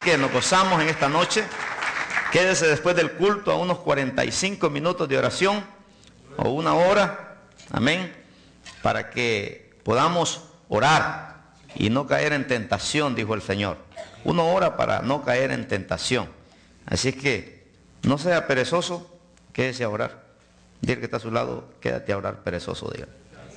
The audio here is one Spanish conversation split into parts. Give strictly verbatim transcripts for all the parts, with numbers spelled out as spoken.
que nos gozamos en esta noche. Quédese después del culto a unos cuarenta y cinco minutos de oración o una hora, amén, para que podamos orar y no caer en tentación, dijo el Señor. Una hora para no caer en tentación. Así es que no sea perezoso, quédese a orar. Dile que está a su lado, quédate a orar, perezoso, diga.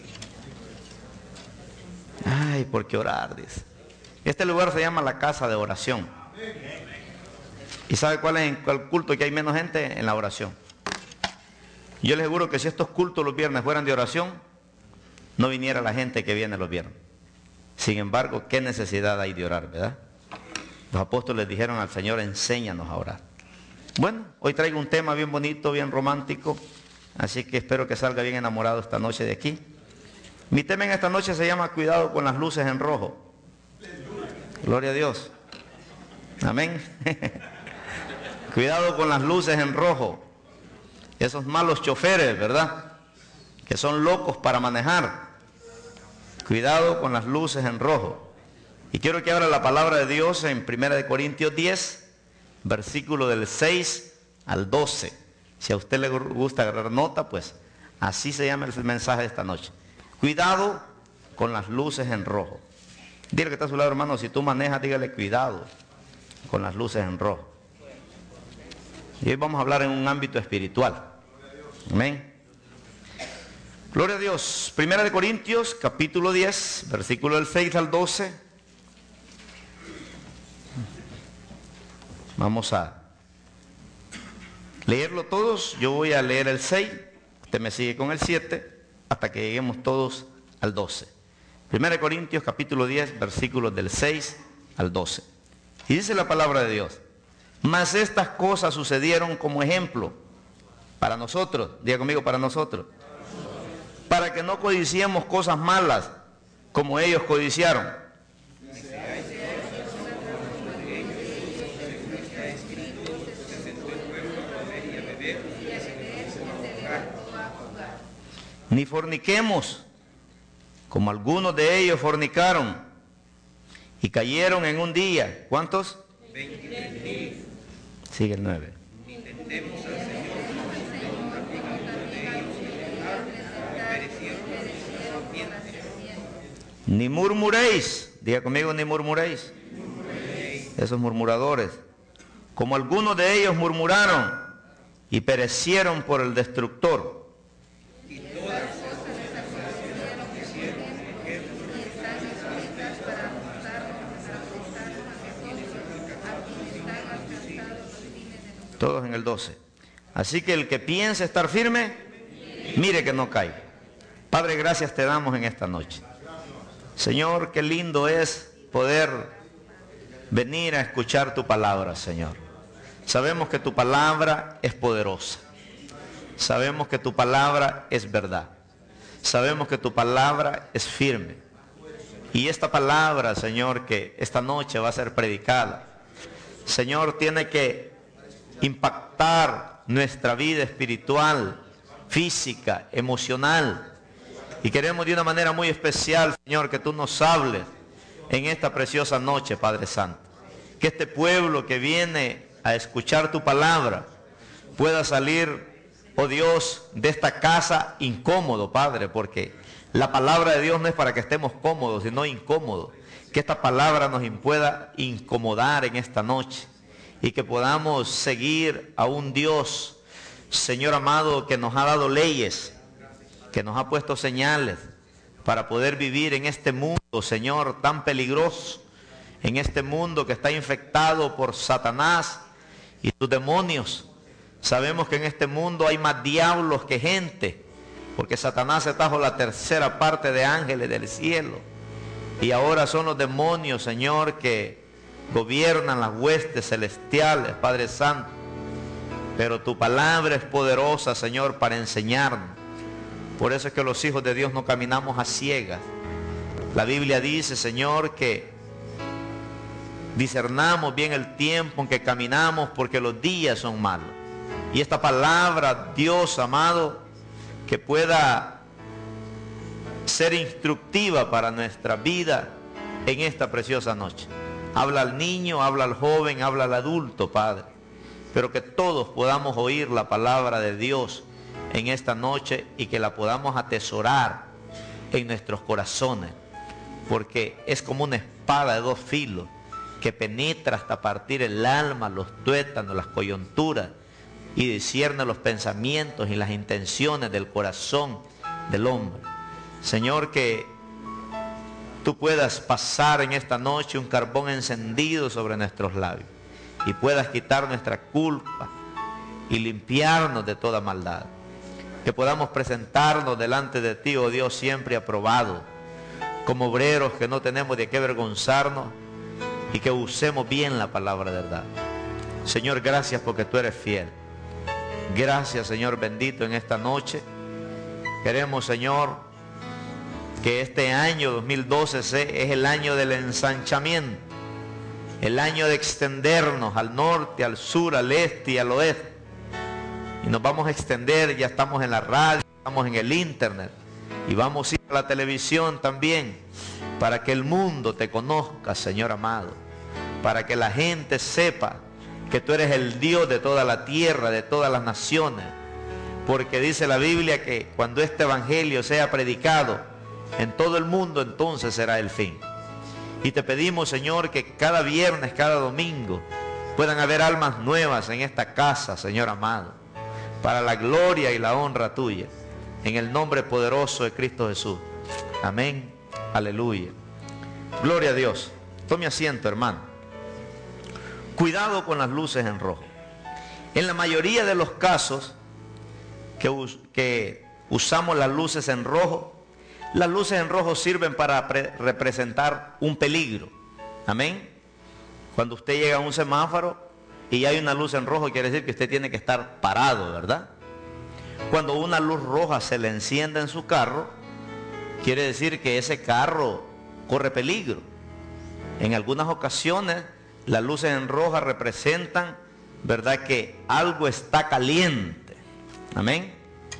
Ay, ¿por qué orar? Dice. Este lugar se llama la casa de oración. ¿Y sabe cuál es el culto que hay menos gente? En la oración. Yo les aseguro que si estos cultos los viernes fueran de oración, no viniera la gente que viene los viernes. Sin embargo, ¿qué necesidad hay de orar, verdad? Los apóstoles dijeron al Señor, enséñanos a orar. Bueno, hoy traigo un tema bien bonito, bien romántico, así que espero que salga bien enamorado esta noche de aquí. Mi tema en esta noche se llama cuidado con las luces en rojo. Gloria a Dios. Amén. Cuidado con las luces en rojo. Esos malos choferes, ¿verdad? Que son locos para manejar. Cuidado con las luces en rojo. Y quiero que abra la palabra de Dios en primera de Corintios diez, versículo del seis al doce. Si a usted le gusta agarrar nota, pues así se llama el mensaje de esta noche. Cuidado con las luces en rojo. Dile que está a su lado, hermano, si tú manejas, dígale cuidado con las luces en rojo. Y hoy vamos a hablar en un ámbito espiritual. Amén. Gloria a Dios. Primera de Corintios, capítulo diez, versículo del seis al doce. Vamos a leerlo todos. Yo voy a leer el seis. Usted me sigue con el siete hasta que lleguemos todos al doce. Primera de Corintios, capítulo diez, versículos del seis al doce. Y dice la palabra de Dios: mas estas cosas sucedieron como ejemplo para nosotros, diga conmigo, para nosotros, para que no codiciemos cosas malas como ellos codiciaron. Ni forniquemos como algunos de ellos fornicaron y cayeron en un día. ¿Cuántos? veinte. Sigue el nueve. Ni tentemos al Señor, ni murmuréis, diga conmigo, ni murmuréis. Esos murmuradores, como algunos de ellos murmuraron y perecieron por el destructor. Todos en el doce. Así que el que piense estar firme, mire que no caiga. Padre, gracias te damos en esta noche. Señor, qué lindo es poder venir a escuchar tu palabra, Señor. Sabemos que tu palabra es poderosa. Sabemos que tu palabra es verdad. Sabemos que tu palabra es firme. Y esta palabra, Señor, que esta noche va a ser predicada, Señor, tiene que impactar nuestra vida espiritual, física, emocional. Y queremos de una manera muy especial, Señor, que tú nos hables en esta preciosa noche, Padre Santo. Que este pueblo que viene a escuchar tu palabra pueda salir, oh Dios, de esta casa incómodo, Padre, porque la palabra de Dios no es para que estemos cómodos, sino incómodos. Que esta palabra nos pueda incomodar en esta noche. Y que podamos seguir a un Dios, Señor amado, que nos ha dado leyes, que nos ha puesto señales para poder vivir en este mundo, Señor, tan peligroso, en este mundo que está infectado por Satanás y sus demonios. Sabemos que en este mundo hay más diablos que gente, porque Satanás se trajo la tercera parte de ángeles del cielo. Y ahora son los demonios, Señor, que gobiernan las huestes celestiales, Padre Santo. Pero tu palabra es poderosa, Señor, para enseñarnos. Por eso es que los hijos de Dios no caminamos a ciegas. La Biblia dice, Señor, que discernamos bien el tiempo en que caminamos, porque los días son malos. Y esta palabra, Dios amado, que pueda ser instructiva para nuestra vida en esta preciosa noche. Habla al niño, habla al joven, habla al adulto, Padre. Pero que todos podamos oír la palabra de Dios en esta noche y que la podamos atesorar en nuestros corazones. Porque es como una espada de dos filos que penetra hasta partir el alma, los tuétanos, las coyunturas y discierne los pensamientos y las intenciones del corazón del hombre. Señor, que tú puedas pasar en esta noche un carbón encendido sobre nuestros labios y puedas quitar nuestra culpa y limpiarnos de toda maldad. Que podamos presentarnos delante de ti, oh Dios, siempre aprobado, como obreros que no tenemos de qué avergonzarnos y que usemos bien la palabra de verdad. Señor, gracias porque tú eres fiel. Gracias, Señor bendito, en esta noche. Queremos, Señor, que este año dos mil doce es el año del ensanchamiento, el año de extendernos al norte, al sur, al este y al oeste. Y nos vamos a extender, ya estamos en la radio, estamos en el internet y vamos a ir a la televisión también, para que el mundo te conozca, Señor amado, para que la gente sepa que tú eres el Dios de toda la tierra, de todas las naciones, porque dice la Biblia que cuando este evangelio sea predicado en todo el mundo, entonces será el fin. Y te pedimos, Señor, que cada viernes, cada domingo puedan haber almas nuevas en esta casa, Señor amado, para la gloria y la honra tuya, en el nombre poderoso de Cristo Jesús. Amén. Aleluya. Gloria a Dios. Tome asiento, hermano. Cuidado con las luces en rojo. En la mayoría de los casos que, us que usamos las luces en rojo, las luces en rojo sirven para representar un peligro. Amén. Cuando usted llega a un semáforo y hay una luz en rojo, quiere decir que usted tiene que estar parado, ¿verdad? Cuando una luz roja se le enciende en su carro, quiere decir que ese carro corre peligro. En algunas ocasiones las luces en roja representan, ¿verdad?, que algo está caliente. Amén.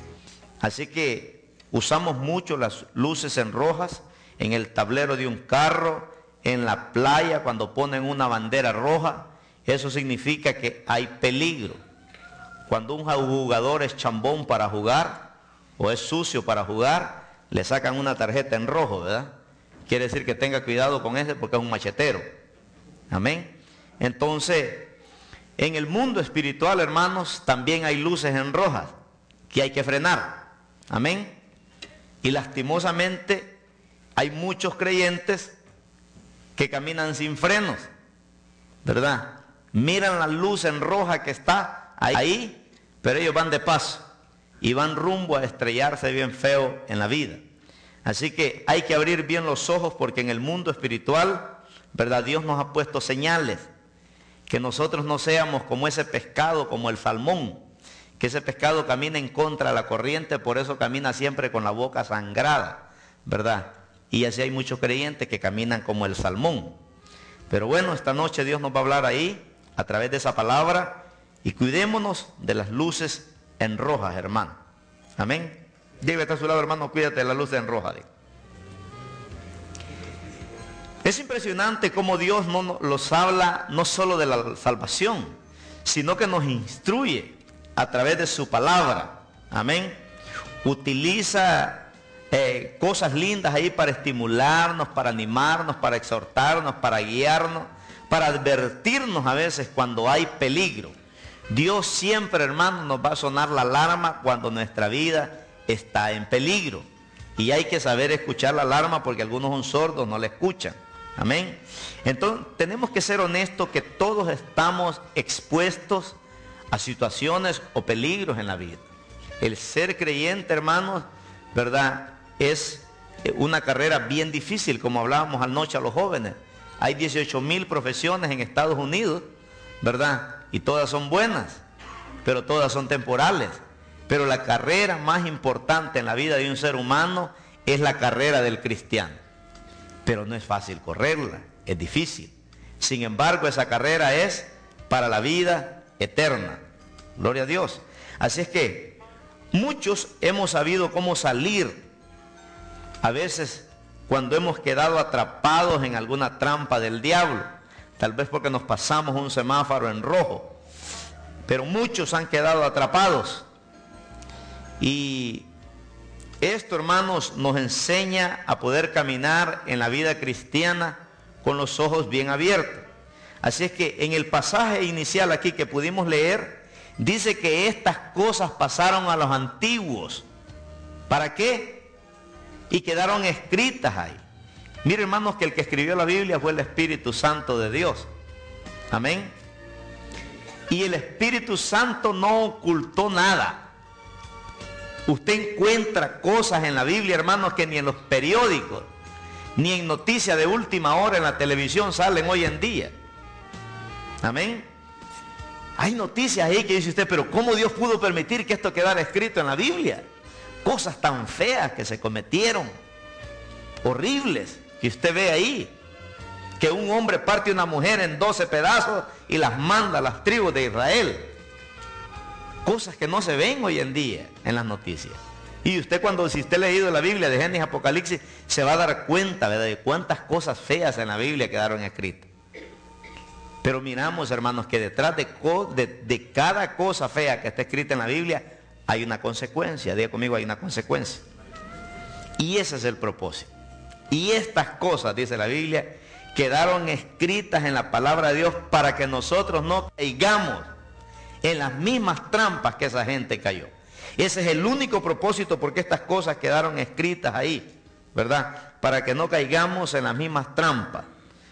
Así que usamos mucho las luces en rojas en el tablero de un carro, en la playa cuando ponen una bandera roja. Eso significa que hay peligro. Cuando un jugador es chambón para jugar o es sucio para jugar, le sacan una tarjeta en rojo, ¿verdad? Quiere decir que tenga cuidado con ese porque es un machetero. Amén. Entonces, en el mundo espiritual, hermanos, también hay luces en rojas que hay que frenar. Amén. Y lastimosamente hay muchos creyentes que caminan sin frenos, ¿verdad? Miran la luz en roja que está ahí, pero ellos van de paso y van rumbo a estrellarse bien feo en la vida. Así que hay que abrir bien los ojos, porque en el mundo espiritual, ¿verdad?, Dios nos ha puesto señales. Que nosotros no seamos como ese pescado, como el salmón, que ese pescado camina en contra de la corriente, por eso camina siempre con la boca sangrada, ¿verdad? Y así hay muchos creyentes que caminan como el salmón. Pero bueno, esta noche Dios nos va a hablar ahí a través de esa palabra, y cuidémonos de las luces en rojas, hermano. Amén. Dígale a su lado, hermano, cuídate de las luces en roja. Digo. Es impresionante cómo Dios no nos habla no solo de la salvación, sino que nos instruye a través de su palabra. Amén. Utiliza eh, cosas lindas ahí para estimularnos, para animarnos, para exhortarnos, para guiarnos, para advertirnos a veces cuando hay peligro. Dios siempre, hermano, nos va a sonar la alarma cuando nuestra vida está en peligro. Y hay que saber escuchar la alarma, porque algunos son sordos, no la escuchan. Amén. Entonces tenemos que ser honestos que todos estamos expuestos a situaciones o peligros en la vida. El ser creyente, hermanos, ¿verdad?, es una carrera bien difícil, como hablábamos anoche a los jóvenes. Hay dieciocho mil profesiones en Estados Unidos, ¿verdad? Y todas son buenas, pero todas son temporales. Pero la carrera más importante en la vida de un ser humano es la carrera del cristiano. Pero no es fácil correrla, es difícil. Sin embargo, esa carrera es para la vida eterna. Gloria a Dios. Así es que muchos hemos sabido cómo salir, a veces cuando hemos quedado atrapados en alguna trampa del diablo. tal vez porque nos pasamos un semáforo en rojo, pero muchos han quedado atrapados. Y esto, hermanos, nos enseña a poder caminar en la vida cristiana con los ojos bien abiertos. Así es que en el pasaje inicial aquí que pudimos leer, dice que estas cosas pasaron a los antiguos. ¿Para qué? Y quedaron escritas ahí. Miren, hermanos, que el que escribió la Biblia fue el Espíritu Santo de Dios. Amén. Y el Espíritu Santo no ocultó nada. Usted encuentra cosas en la Biblia, hermanos, que ni en los periódicos, ni en noticias de última hora en la televisión salen hoy en día. Amén. Hay noticias ahí que dice usted, pero ¿cómo Dios pudo permitir que esto quedara escrito en la Biblia? Cosas tan feas que se cometieron, horribles, que usted ve ahí. Que un hombre parte a una mujer en doce pedazos y las manda a las tribus de Israel. Cosas que no se ven hoy en día en las noticias. Y usted, cuando, si usted ha leído la Biblia de Génesis, Apocalipsis, se va a dar cuenta, ¿verdad?, de cuántas cosas feas en la Biblia quedaron escritas. Pero miramos, hermanos, que detrás de, de, de cada cosa fea que está escrita en la Biblia hay una consecuencia. Diga conmigo, hay una consecuencia. Y ese es el propósito. Y estas cosas, dice la Biblia, quedaron escritas en la palabra de Dios para que nosotros no caigamos en las mismas trampas que esa gente cayó. Ese es el único propósito por qué estas cosas quedaron escritas ahí, ¿verdad? Para que no caigamos en las mismas trampas.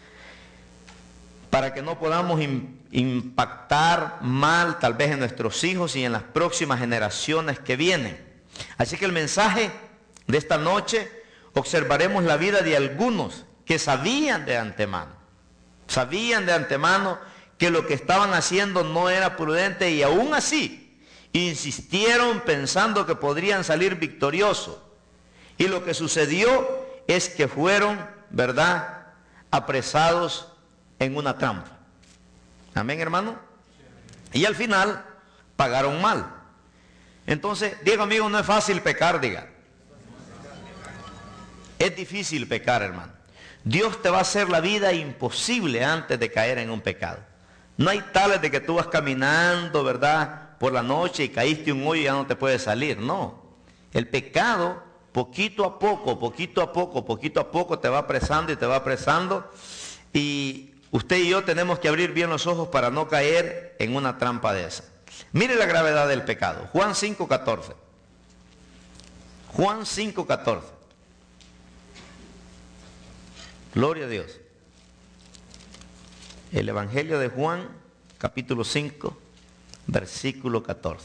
Para que no podamos impactar mal tal vez en nuestros hijos y en las próximas generaciones que vienen. Así que el mensaje de esta noche, observaremos la vida de algunos que sabían de antemano, sabían de antemano que lo que estaban haciendo no era prudente y aún así insistieron pensando que podrían salir victoriosos. Y lo que sucedió es que fueron, ¿verdad?, apresados en una trampa. Amén, hermano. Y al final pagaron mal. Entonces, diga amigo, no es fácil pecar, diga. Es difícil pecar, hermano. Dios te va a hacer la vida imposible antes de caer en un pecado. No hay tales de que tú vas caminando, ¿verdad?, por la noche y caíste un hoyo y ya no te puedes salir. No. El pecado, poquito a poco, poquito a poco, poquito a poco te va apresando y te va apresando. Y usted y yo tenemos que abrir bien los ojos para no caer en una trampa de esa. Mire la gravedad del pecado. Juan cinco catorce. Juan cinco catorce. Gloria a Dios. El Evangelio de Juan, capítulo cinco, versículo catorce.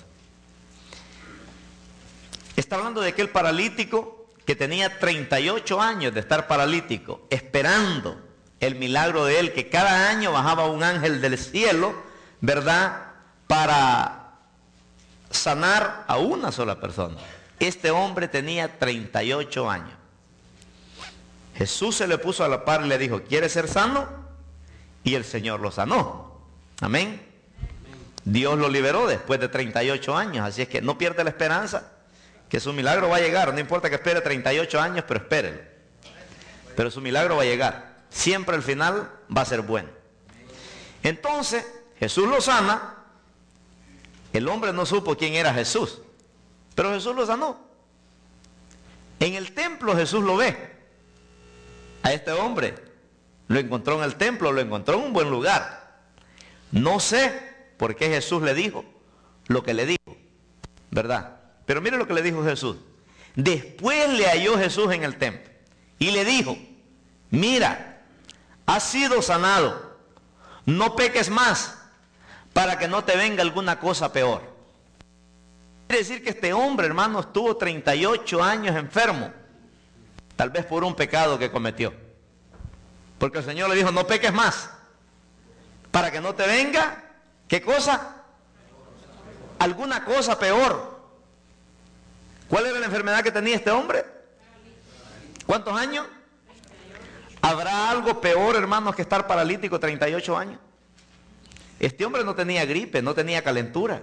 Está hablando de aquel paralítico que tenía treinta y ocho años de estar paralítico, esperando el milagro de él, que cada año bajaba un ángel del cielo, ¿verdad?, para sanar a una sola persona. Este hombre tenía treinta y ocho años. Jesús se le puso a la par y le dijo, ¿quieres ser sano? Y el Señor lo sanó. Amén. Dios lo liberó después de treinta y ocho años. Así es que no pierda la esperanza que su milagro va a llegar. No importa que espere treinta y ocho años, pero espérelo. Pero su milagro va a llegar. Siempre al final va a ser bueno. Entonces, Jesús lo sana. El hombre no supo quién era Jesús, pero Jesús lo sanó. En el templo Jesús lo ve. A este hombre lo encontró en el templo, lo encontró en un buen lugar. No sé por qué Jesús le dijo lo que le dijo, ¿verdad? Pero mire lo que le dijo Jesús. Después le halló Jesús en el templo y le dijo, mira, has sido sanado, no peques más para que no te venga alguna cosa peor. Quiere decir que este hombre, hermano, estuvo treinta y ocho años enfermo, tal vez por un pecado que cometió. Porque el Señor le dijo, no peques más, para que no te venga, ¿qué cosa? Alguna cosa peor. ¿Cuál era la enfermedad que tenía este hombre? ¿Cuántos años? ¿Habrá algo peor, hermanos, que estar paralítico treinta y ocho años? Este hombre no tenía gripe, no tenía calentura,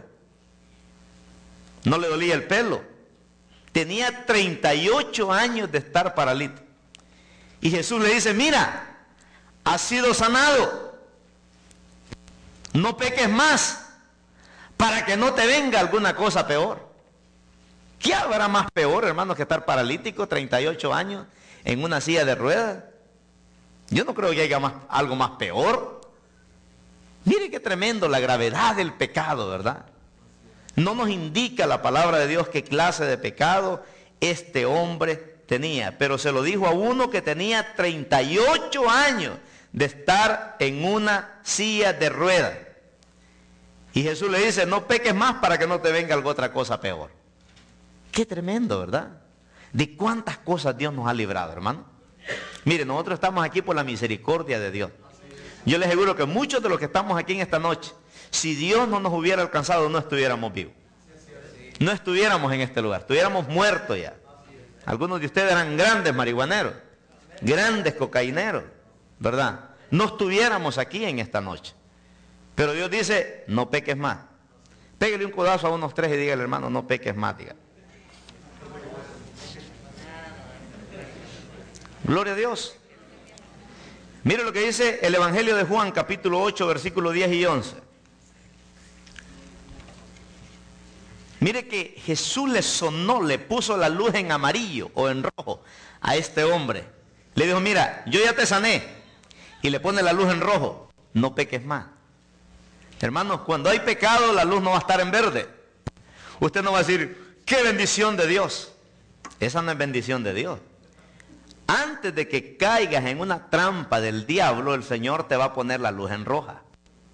no le dolía el pelo. Tenía treinta y ocho años de estar paralítico. Y Jesús le dice, mira, has sido sanado, No peques más para que no te venga alguna cosa peor. ¿Qué habrá más peor, hermanos, que estar paralítico treinta y ocho años en una silla de ruedas? Yo no creo que haya más, algo más peor. Mire qué tremendo la gravedad del pecado, ¿verdad? No nos indica la palabra de Dios qué clase de pecado este hombre tenía, pero se lo dijo a uno que tenía treinta y ocho años de estar en una silla de ruedas. Y Jesús le dice, no peques más para que no te venga alguna otra cosa peor. Qué tremendo, ¿verdad? ¿De cuántas cosas Dios nos ha librado, hermano? Mire, nosotros estamos aquí por la misericordia de Dios. Yo les aseguro que muchos de los que estamos aquí en esta noche, si Dios no nos hubiera alcanzado, no estuviéramos vivos. No estuviéramos en este lugar, estuviéramos muertos ya. Algunos de ustedes eran grandes marihuaneros, grandes cocaineros, ¿verdad? No estuviéramos aquí en esta noche. Pero Dios dice, no peques más. Pégale un codazo a unos tres y dígale, hermano, no peques más, diga. Gloria a Dios. Mire lo que dice el Evangelio de Juan, capítulo ocho, versículos diez y once. Mire que Jesús le sonó, le puso la luz en amarillo o en rojo a este hombre. Le dijo, mira, yo ya te sané. Y le pone la luz en rojo. No peques más. Hermanos, cuando hay pecado, la luz no va a estar en verde. Usted no va a decir, qué bendición de Dios. Esa no es bendición de Dios. Antes de que caigas en una trampa del diablo, el Señor te va a poner la luz en roja.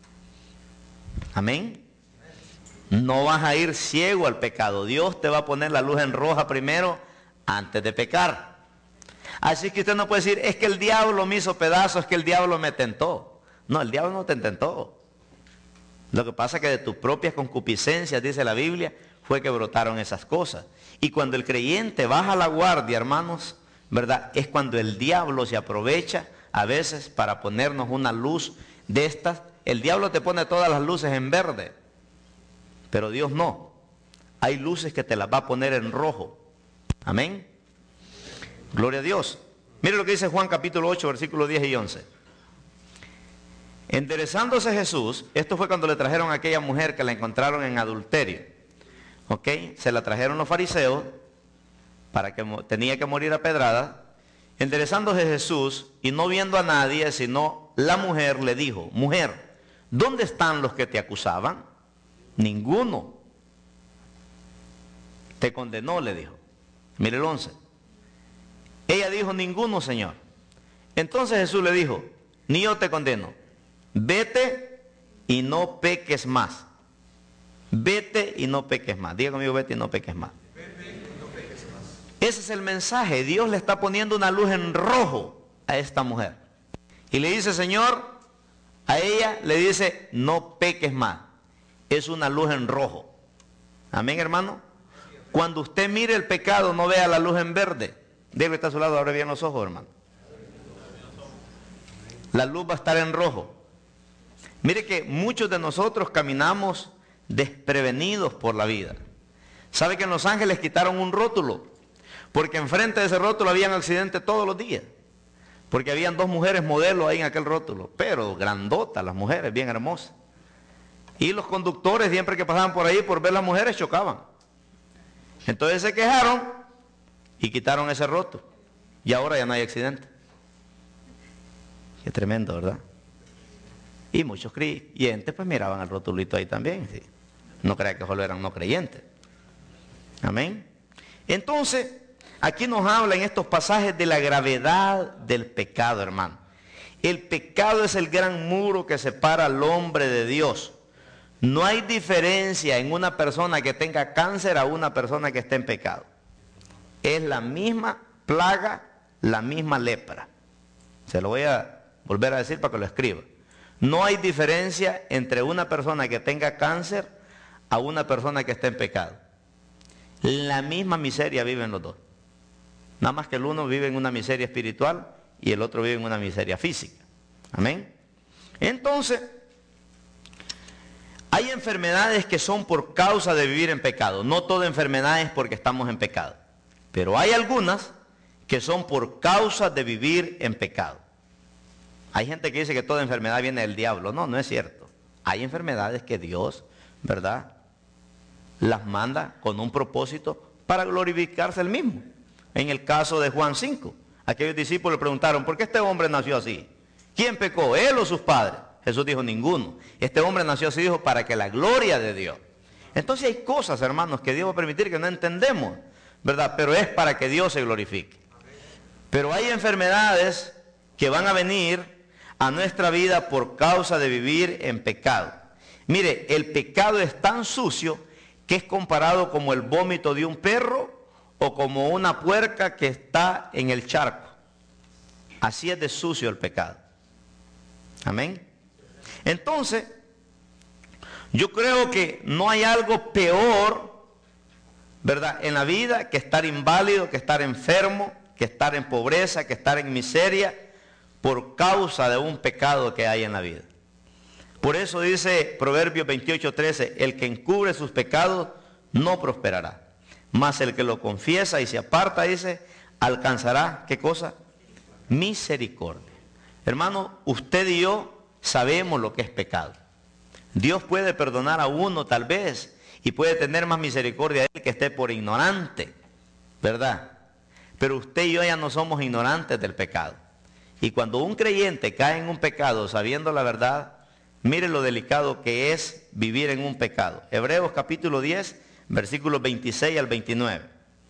Amén. No vas a ir ciego al pecado. Dios te va a poner la luz en roja primero antes de pecar. Así que usted no puede decir, es que el diablo me hizo pedazos, es que el diablo me tentó. No, el diablo no te tentó. Lo que pasa es que de tus propias concupiscencias, dice la Biblia, fue que brotaron esas cosas. Y cuando el creyente baja la guardia, hermanos, ¿verdad? Es cuando el diablo se aprovecha a veces para ponernos una luz de estas. El diablo te pone todas las luces en verde, pero Dios no. Hay luces que te las va a poner en rojo. Amén. Gloria a Dios. Mire lo que dice Juan capítulo ocho, versículos diez y once. Enderezándose Jesús, esto fue cuando le trajeron a aquella mujer que la encontraron en adulterio. ¿Ok? Se la trajeron los fariseos para que tenía que morir a pedrada. Enderezándose Jesús y no viendo a nadie, sino la mujer le dijo, mujer, ¿dónde están los que te acusaban? Ninguno te condenó, le dijo. Mire el once. Ella dijo, ninguno, Señor. Entonces Jesús le dijo, ni yo te condeno. Vete y no peques más. Vete y no peques más. Diga conmigo, vete y no peques más. Ese es el mensaje. Dios le está poniendo una luz en rojo a esta mujer. Y le dice, Señor, a ella le dice, no peques más. Es una luz en rojo. Amén, hermano. Cuando usted mire el pecado, no vea la luz en verde. Debe estar a su lado, abre bien los ojos, hermano. La luz va a estar en rojo. Mire que muchos de nosotros caminamos desprevenidos por la vida. ¿Sabe que en Los Ángeles quitaron un rótulo? Porque enfrente de ese rótulo habían accidentes todos los días. Porque habían dos mujeres modelos ahí en aquel rótulo. Pero grandotas las mujeres, bien hermosas. Y los conductores siempre que pasaban por ahí por ver las mujeres chocaban. Entonces se quejaron y quitaron ese rótulo. Y ahora ya no hay accidente. Qué tremendo, ¿verdad? Y muchos creyentes pues miraban el rotulito ahí también. ¿Sí? No crea que solo eran no creyentes. Amén. Entonces, aquí nos habla en estos pasajes de la gravedad del pecado, hermano. El pecado es el gran muro que separa al hombre de Dios. No hay diferencia en una persona que tenga cáncer a una persona que esté en pecado. Es la misma plaga, la misma lepra. Se lo voy a volver a decir para que lo escriba. No hay diferencia entre una persona que tenga cáncer a una persona que esté en pecado. La misma miseria viven los dos. Nada más que el uno vive en una miseria espiritual y el otro vive en una miseria física. Amén. Entonces, hay enfermedades que son por causa de vivir en pecado. No toda enfermedad es porque estamos en pecado. Pero hay algunas que son por causa de vivir en pecado. Hay gente que dice que toda enfermedad viene del diablo. No, no es cierto. Hay enfermedades que Dios, ¿verdad?, las manda con un propósito para glorificarse él mismo. En el caso de Juan cinco, aquellos discípulos le preguntaron, ¿por qué este hombre nació así? ¿Quién pecó, él o sus padres? Jesús dijo, ninguno. Este hombre nació así, dijo, para que la gloria de Dios. Entonces hay cosas, hermanos, que Dios va a permitir que no entendemos, ¿verdad? Pero es para que Dios se glorifique. Pero hay enfermedades que van a venir a nuestra vida por causa de vivir en pecado. Mire, el pecado es tan sucio que es comparado como el vómito de un perro o como una puerca que está en el charco. Así es de sucio el pecado. Amén. Entonces, yo creo que no hay algo peor, ¿verdad?, en la vida que estar inválido, que estar enfermo, que estar en pobreza, que estar en miseria por causa de un pecado que hay en la vida. Por eso dice Proverbios veintiocho, trece, el que encubre sus pecados no prosperará, mas el que lo confiesa y se aparta, dice, alcanzará, ¿qué cosa? Misericordia. Hermano, usted y yo sabemos lo que es pecado. Dios puede perdonar a uno tal vez y puede tener más misericordia de él que esté por ignorante, ¿verdad? Pero usted y yo ya no somos ignorantes del pecado. Y cuando un creyente cae en un pecado sabiendo la verdad, mire lo delicado que es vivir en un pecado. Hebreos capítulo diez, versículos veintiséis al veintinueve.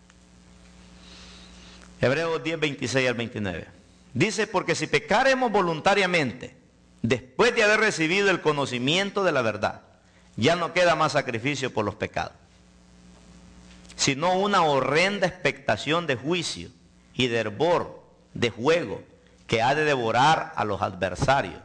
Hebreos diez, veintiséis al veintinueve. Dice, porque si pecaremos voluntariamente, después de haber recibido el conocimiento de la verdad, ya no queda más sacrificio por los pecados, sino una horrenda expectación de juicio y de hervor, de juego, que ha de devorar a los adversarios.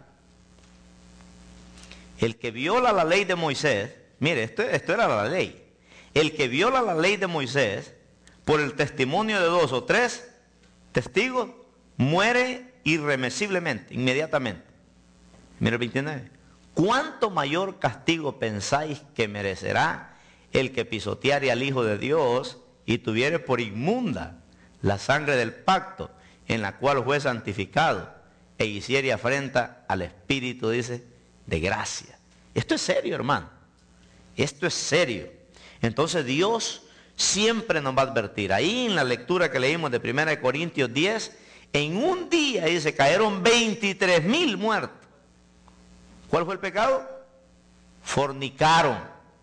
El que viola la ley de Moisés, mire, esto, esto era la ley. El que viola la ley de Moisés, por el testimonio de dos o tres testigos, muere irremisiblemente, inmediatamente. Mire el veintinueve. ¿Cuánto mayor castigo pensáis que merecerá el que pisoteare al Hijo de Dios y tuviere por inmunda la sangre del pacto, en la cual fue santificado, e hiciere afrenta al Espíritu, dice, de gracia? Esto es serio, hermano. Esto es serio. Entonces Dios siempre nos va a advertir. Ahí en la lectura que leímos de primera de Corintios diez, en un día, dice, cayeron veintitrés mil muertos. ¿Cuál fue el pecado? Fornicaron.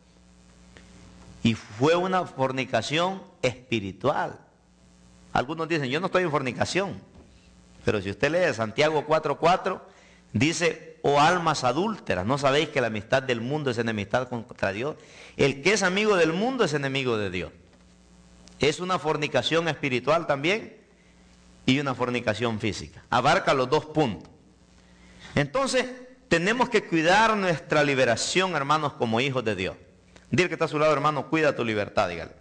Y fue una fornicación espiritual. Algunos dicen, yo no estoy en fornicación. Pero si usted lee Santiago cuatro, cuatro, dice, oh almas adúlteras, ¿no sabéis que la amistad del mundo es enemistad contra Dios? El que es amigo del mundo es enemigo de Dios. Es una fornicación espiritual también y una fornicación física. Abarca los dos puntos. Entonces, tenemos que cuidar nuestra liberación, hermanos, como hijos de Dios. Dile que está a su lado, hermano, cuida tu libertad, dígale.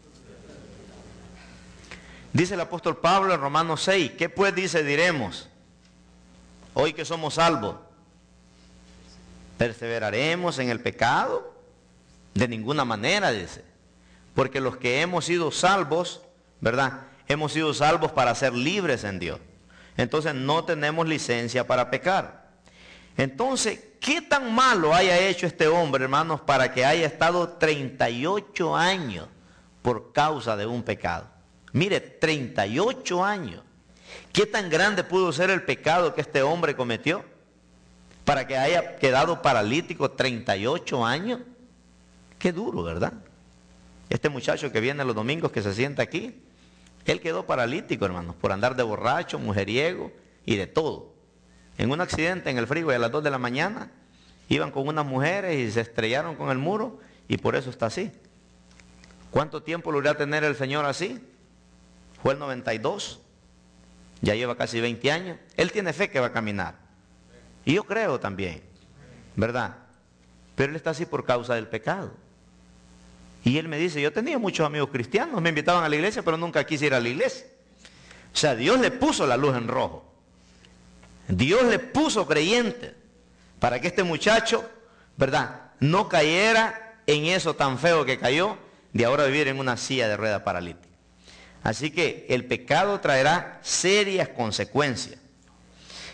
Dice el apóstol Pablo en Romanos seis, ¿qué pues dice diremos? Hoy que somos salvos, ¿perseveraremos en el pecado? De ninguna manera, dice. Porque los que hemos sido salvos, ¿verdad? Hemos sido salvos para ser libres en Dios. Entonces no tenemos licencia para pecar. Entonces, ¿qué tan malo haya hecho este hombre, hermanos, para que haya estado treinta y ocho años por causa de un pecado? Mire, treinta y ocho años. ¿Qué tan grande pudo ser el pecado que este hombre cometió para que haya quedado paralítico treinta y ocho años? Qué duro, ¿verdad? Este muchacho que viene los domingos, que se sienta aquí, él quedó paralítico, hermanos, por andar de borracho, mujeriego y de todo. En un accidente en el freeway a las dos de la mañana, iban con unas mujeres y se estrellaron con el muro y por eso está así. ¿Cuánto tiempo lo irá a tener el Señor así? Fue el noventa y dos, ya lleva casi veinte años. Él tiene fe que va a caminar. Y yo creo también, ¿verdad? Pero él está así por causa del pecado. Y él me dice, yo tenía muchos amigos cristianos, me invitaban a la iglesia, pero nunca quise ir a la iglesia. O sea, Dios le puso la luz en rojo. Dios le puso creyentes para que este muchacho, ¿verdad?, no cayera en eso tan feo que cayó, de ahora vivir en una silla de rueda paralítica. Así que el pecado traerá serias consecuencias.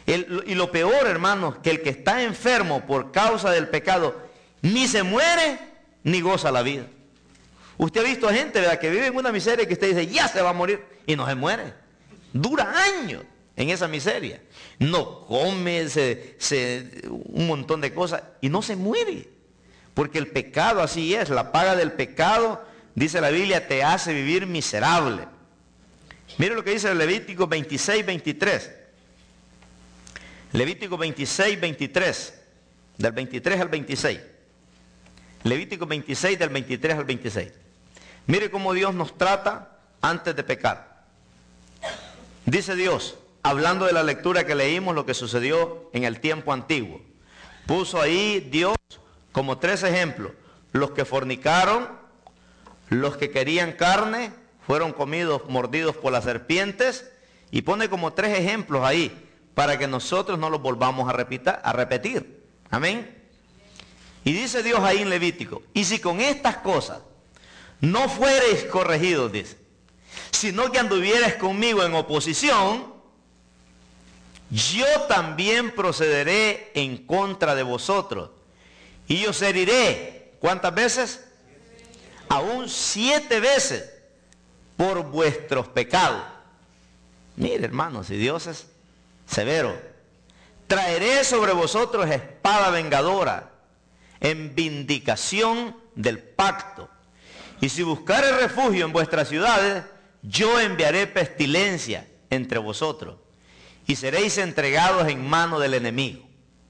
El, y lo peor, hermanos, que el que está enfermo por causa del pecado, ni se muere, ni goza la vida. Usted ha visto a gente, ¿verdad?, que vive en una miseria que usted dice, ya se va a morir, y no se muere. Dura años en esa miseria. No come, se, se, un montón de cosas, y no se muere. Porque el pecado así es, la paga del pecado, dice la Biblia, te hace vivir miserable. Mire lo que dice el Levítico veintiséis, veintitrés. Levítico veintiséis, veintitrés, del veintitrés al veintiséis. Levítico veintiséis, del veintitrés al veintiséis. Mire cómo Dios nos trata antes de pecar. Dice Dios, hablando de la lectura que leímos, lo que sucedió en el tiempo antiguo. Puso ahí Dios como tres ejemplos. Los que fornicaron, los que querían carne, fueron comidos, mordidos por las serpientes, y pone como tres ejemplos ahí, para que nosotros no los volvamos a repetir, a repetir. Amén. Y dice Dios ahí en Levítico, y si con estas cosas no fuereis corregidos, dice, sino que anduvierais conmigo en oposición, yo también procederé en contra de vosotros, y os heriré, ¿cuántas veces? Aún siete veces por vuestros pecados. Mire, hermanos, si Dios es severo, traeré sobre vosotros espada vengadora en vindicación del pacto. Y si buscaré refugio en vuestras ciudades, yo enviaré pestilencia entre vosotros y seréis entregados en mano del enemigo.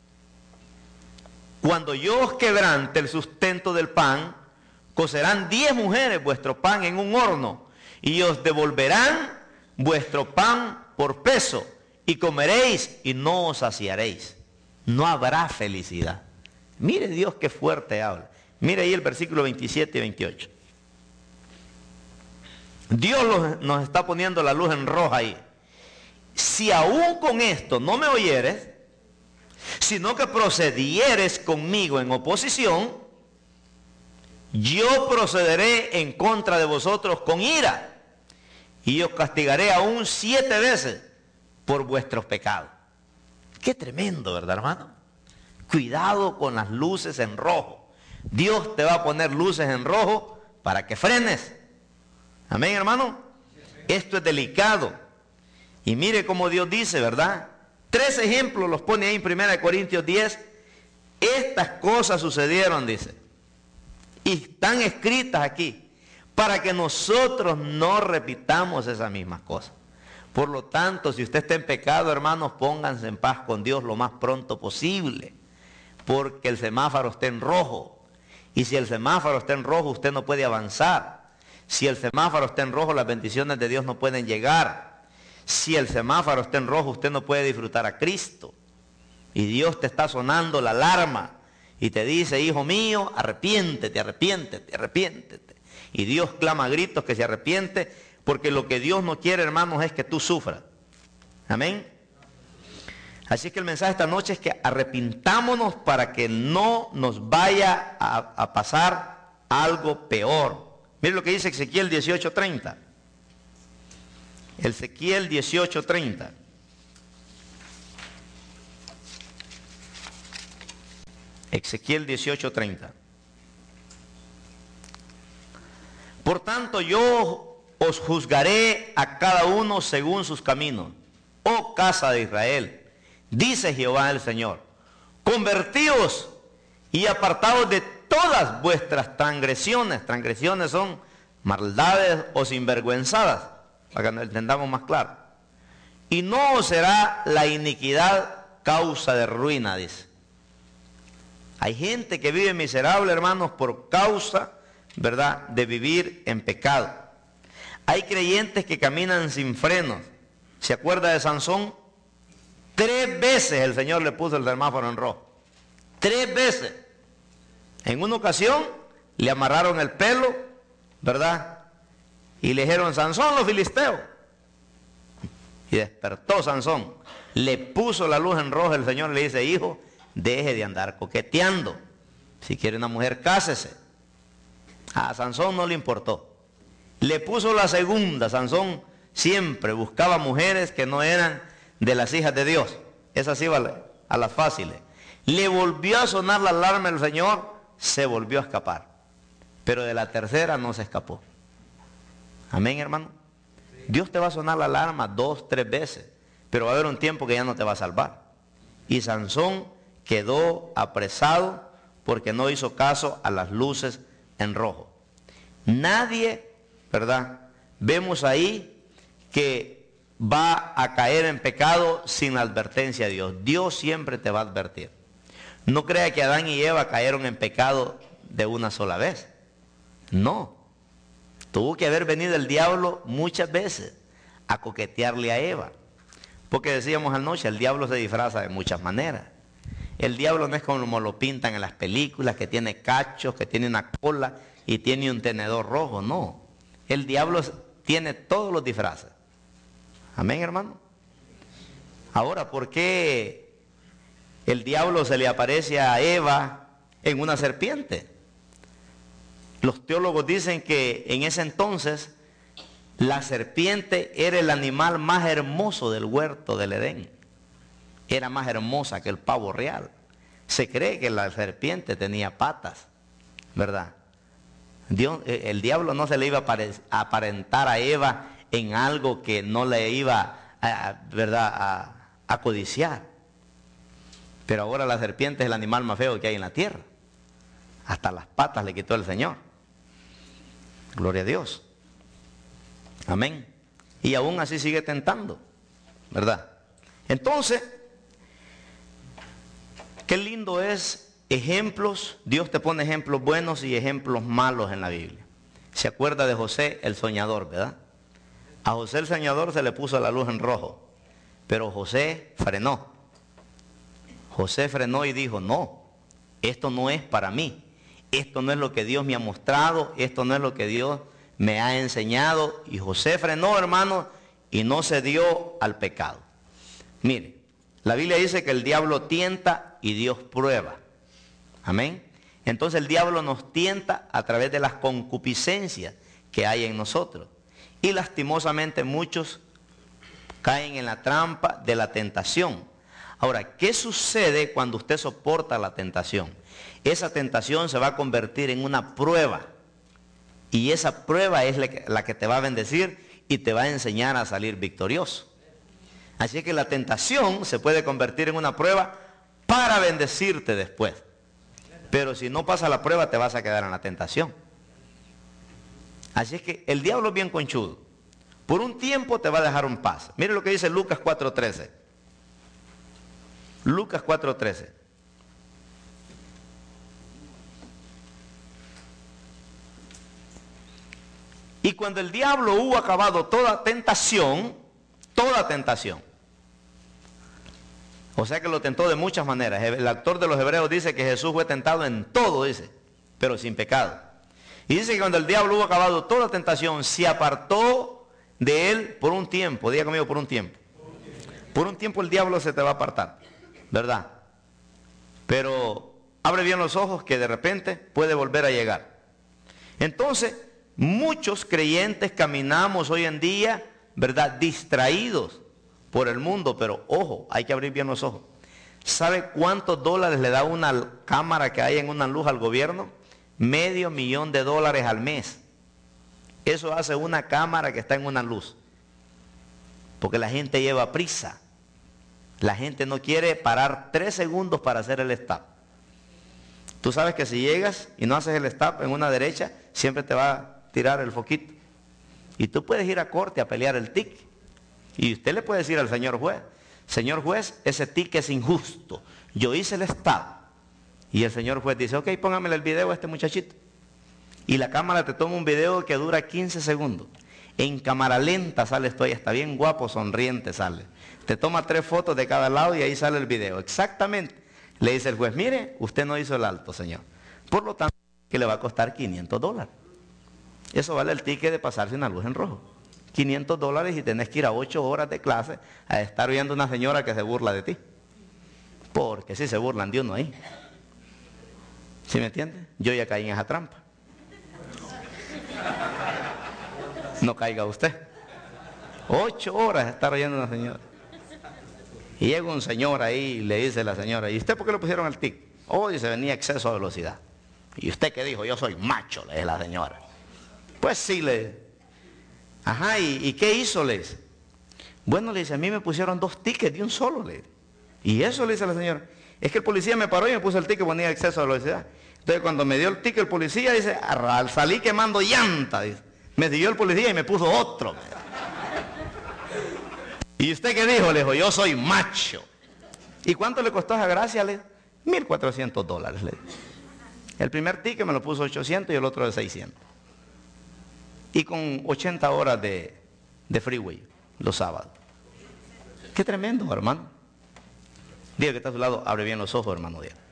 Cuando yo os quebrante el sustento del pan, cocerán diez mujeres vuestro pan en un horno y os devolverán vuestro pan por peso, y comeréis y no os saciaréis. No habrá felicidad. Mire Dios qué fuerte habla. Mire ahí el versículo veintisiete y veintiocho. Dios los, nos está poniendo la luz en roja ahí. Si aún con esto no me oyeres, sino que procedieres conmigo en oposición, yo procederé en contra de vosotros con ira, y os castigaré aún siete veces por vuestros pecados. Qué tremendo, ¿verdad, hermano? Cuidado con las luces en rojo. Dios te va a poner luces en rojo para que frenes. Amén, hermano. Esto es delicado. Y mire cómo Dios dice, ¿verdad? Tres ejemplos los pone ahí en primera de Corintios diez. Estas cosas sucedieron, dice, y están escritas aquí, para que nosotros no repitamos esas mismas cosas. Por lo tanto, si usted está en pecado, hermanos, pónganse en paz con Dios lo más pronto posible, porque el semáforo está en rojo. Y si el semáforo está en rojo, usted no puede avanzar. Si el semáforo está en rojo, las bendiciones de Dios no pueden llegar. Si el semáforo está en rojo, usted no puede disfrutar a Cristo. Y Dios te está sonando la alarma y te dice, hijo mío, arrepiéntete, arrepiéntete, arrepiéntete. Y Dios clama a gritos que se arrepiente, porque lo que Dios no quiere, hermanos, es que tú sufras. Amén. Así que el mensaje esta noche es que arrepintámonos para que no nos vaya a, a pasar algo peor. Mire lo que dice Ezequiel dieciocho treinta. Ezequiel dieciocho treinta. Ezequiel dieciocho treinta. Por tanto, yo os juzgaré a cada uno según sus caminos, oh casa de Israel, dice Jehová el Señor. Convertíos y apartaos de todas vuestras transgresiones. Transgresiones son maldades o sinvergüenzadas, para que nos entendamos más claro. Y no os será la iniquidad causa de ruina, dice. Hay gente que vive miserable, hermanos, por causa, ¿verdad?, de vivir en pecado. Hay creyentes que caminan sin frenos. ¿Se acuerda de Sansón? Tres veces el Señor le puso el semáforo en rojo. Tres veces. En una ocasión le amarraron el pelo, ¿verdad?, y le dijeron, Sansón, los filisteos. Y despertó Sansón. Le puso la luz en rojo. El Señor le dice, hijo, deje de andar coqueteando. Si quiere una mujer, cásese. A Sansón no le importó. Le puso la segunda. Sansón siempre buscaba mujeres que no eran de las hijas de Dios. Esa sí vale, a las fáciles. Le volvió a sonar la alarma el Señor, se volvió a escapar. Pero de la tercera no se escapó. Amén, hermano. Dios te va a sonar la alarma dos, tres veces, pero va a haber un tiempo que ya no te va a salvar. Y Sansón quedó apresado porque no hizo caso a las luces en rojo. Nadie, ¿verdad? Vemos ahí que va a caer en pecado sin la advertencia de Dios. Dios siempre te va a advertir. No crea que Adán y Eva cayeron en pecado de una sola vez. No. Tuvo que haber venido el diablo muchas veces a coquetearle a Eva. Porque decíamos anoche, el diablo se disfraza de muchas maneras. El diablo no es como lo pintan en las películas, que tiene cachos, que tiene una cola y tiene un tenedor rojo. No. El diablo tiene todos los disfraces. Amén, hermano. Ahora, ¿por qué el diablo se le aparece a Eva en una serpiente? Los teólogos dicen que en ese entonces la serpiente era el animal más hermoso del huerto del Edén. Era más hermosa que el pavo real. Se cree que la serpiente tenía patas, ¿verdad? Dios, el diablo no se le iba a aparentar a Eva en algo que no le iba a, ¿verdad?, a, a codiciar. Pero ahora la serpiente es el animal más feo que hay en la tierra. Hasta las patas le quitó el Señor. Gloria a Dios. Amén. Y aún así sigue tentando, ¿verdad? Entonces, qué lindo es ejemplos. Dios te pone ejemplos buenos y ejemplos malos en la Biblia. Se acuerda de José el soñador, ¿verdad? A José el soñador se le puso la luz en rojo, pero José frenó. José frenó y dijo, no, esto no es para mí. Esto no es lo que Dios me ha mostrado, esto no es lo que Dios me ha enseñado. Y José frenó, hermano, y no se dio al pecado. Mire, la Biblia dice que el diablo tienta y Dios prueba. Amén. Entonces el diablo nos tienta a través de las concupiscencias que hay en nosotros. Y lastimosamente muchos caen en la trampa de la tentación. Ahora, ¿qué sucede cuando usted soporta la tentación? Esa tentación se va a convertir en una prueba. Y esa prueba es la que te va a bendecir y te va a enseñar a salir victorioso. Así que la tentación se puede convertir en una prueba para bendecirte después. Pero si no pasa la prueba, te vas a quedar en la tentación. Así es que el diablo es bien conchudo. Por un tiempo te va a dejar un paz. Mire lo que dice Lucas cuatro trece. Lucas cuatro trece. Y cuando el diablo hubo acabado toda tentación, toda tentación, o sea que lo tentó de muchas maneras. El autor de los Hebreos dice que Jesús fue tentado en todo, dice, pero sin pecado. Y dice que cuando el diablo hubo acabado toda tentación, se apartó de él por un tiempo. Diga conmigo, por un tiempo. Por un tiempo el diablo se te va a apartar, ¿verdad? Pero abre bien los ojos que de repente puede volver a llegar. Entonces, muchos creyentes caminamos hoy en día, ¿verdad?, distraídos por el mundo, pero ojo, hay que abrir bien los ojos. ¿Sabe cuántos dólares le da una cámara que hay en una luz al gobierno? Medio millón de dólares al mes. Eso hace una cámara que está en una luz. Porque la gente lleva prisa. La gente no quiere parar tres segundos para hacer el stop. Tú sabes que si llegas y no haces el stop en una derecha, siempre te va a tirar el foquito. Y tú puedes ir a corte a pelear el tic. Y usted le puede decir al señor juez, señor juez, ese tic es injusto. Yo hice el stop. Y el señor juez dice, ok, póngamele el video a este muchachito. Y la cámara te toma un video que dura quince segundos. En cámara lenta sale esto, ahí está bien guapo, sonriente sale. Te toma tres fotos de cada lado y ahí sale el video. Exactamente. Le dice el juez, mire, usted no hizo el alto, señor. Por lo tanto, que le va a costar quinientos dólares. Eso vale el ticket de pasarse una luz en rojo. quinientos dólares y tenés que ir a ocho horas de clase a estar viendo una señora que se burla de ti. Porque si se burlan de uno ahí. ¿Sí me entiende? Yo ya caí en esa trampa. No caiga usted. Ocho horas estar oyendo a una señora. Y llega un señor ahí y le dice a la señora, ¿y usted por qué le pusieron el ticket? Oh, dice, venía exceso de velocidad. ¿Y usted qué dijo? Yo soy macho, le dice la señora. Pues sí, le Ajá, ¿y, ¿y qué hizo? Le dice. Bueno, le dice, a mí me pusieron dos tickets de un solo, le dice. Y eso le dice a la señora. Es que el policía me paró y me puso el ticket, ponía exceso de velocidad. Entonces cuando me dio el ticket el policía, dice, al salí quemando llanta, dice. Me dio el policía y me puso otro. ¿Y usted qué dijo? Le dijo, yo soy macho. ¿Y cuánto le costó esa gracia? Le dijo, mil cuatrocientos dólares. Le dijo. El primer ticket me lo puso ochocientos y el otro de seiscientos. Y con ochenta horas de, de freeway, los sábados. Qué tremendo, hermano. Diga que está a su lado, abre bien los ojos, hermano. Diga.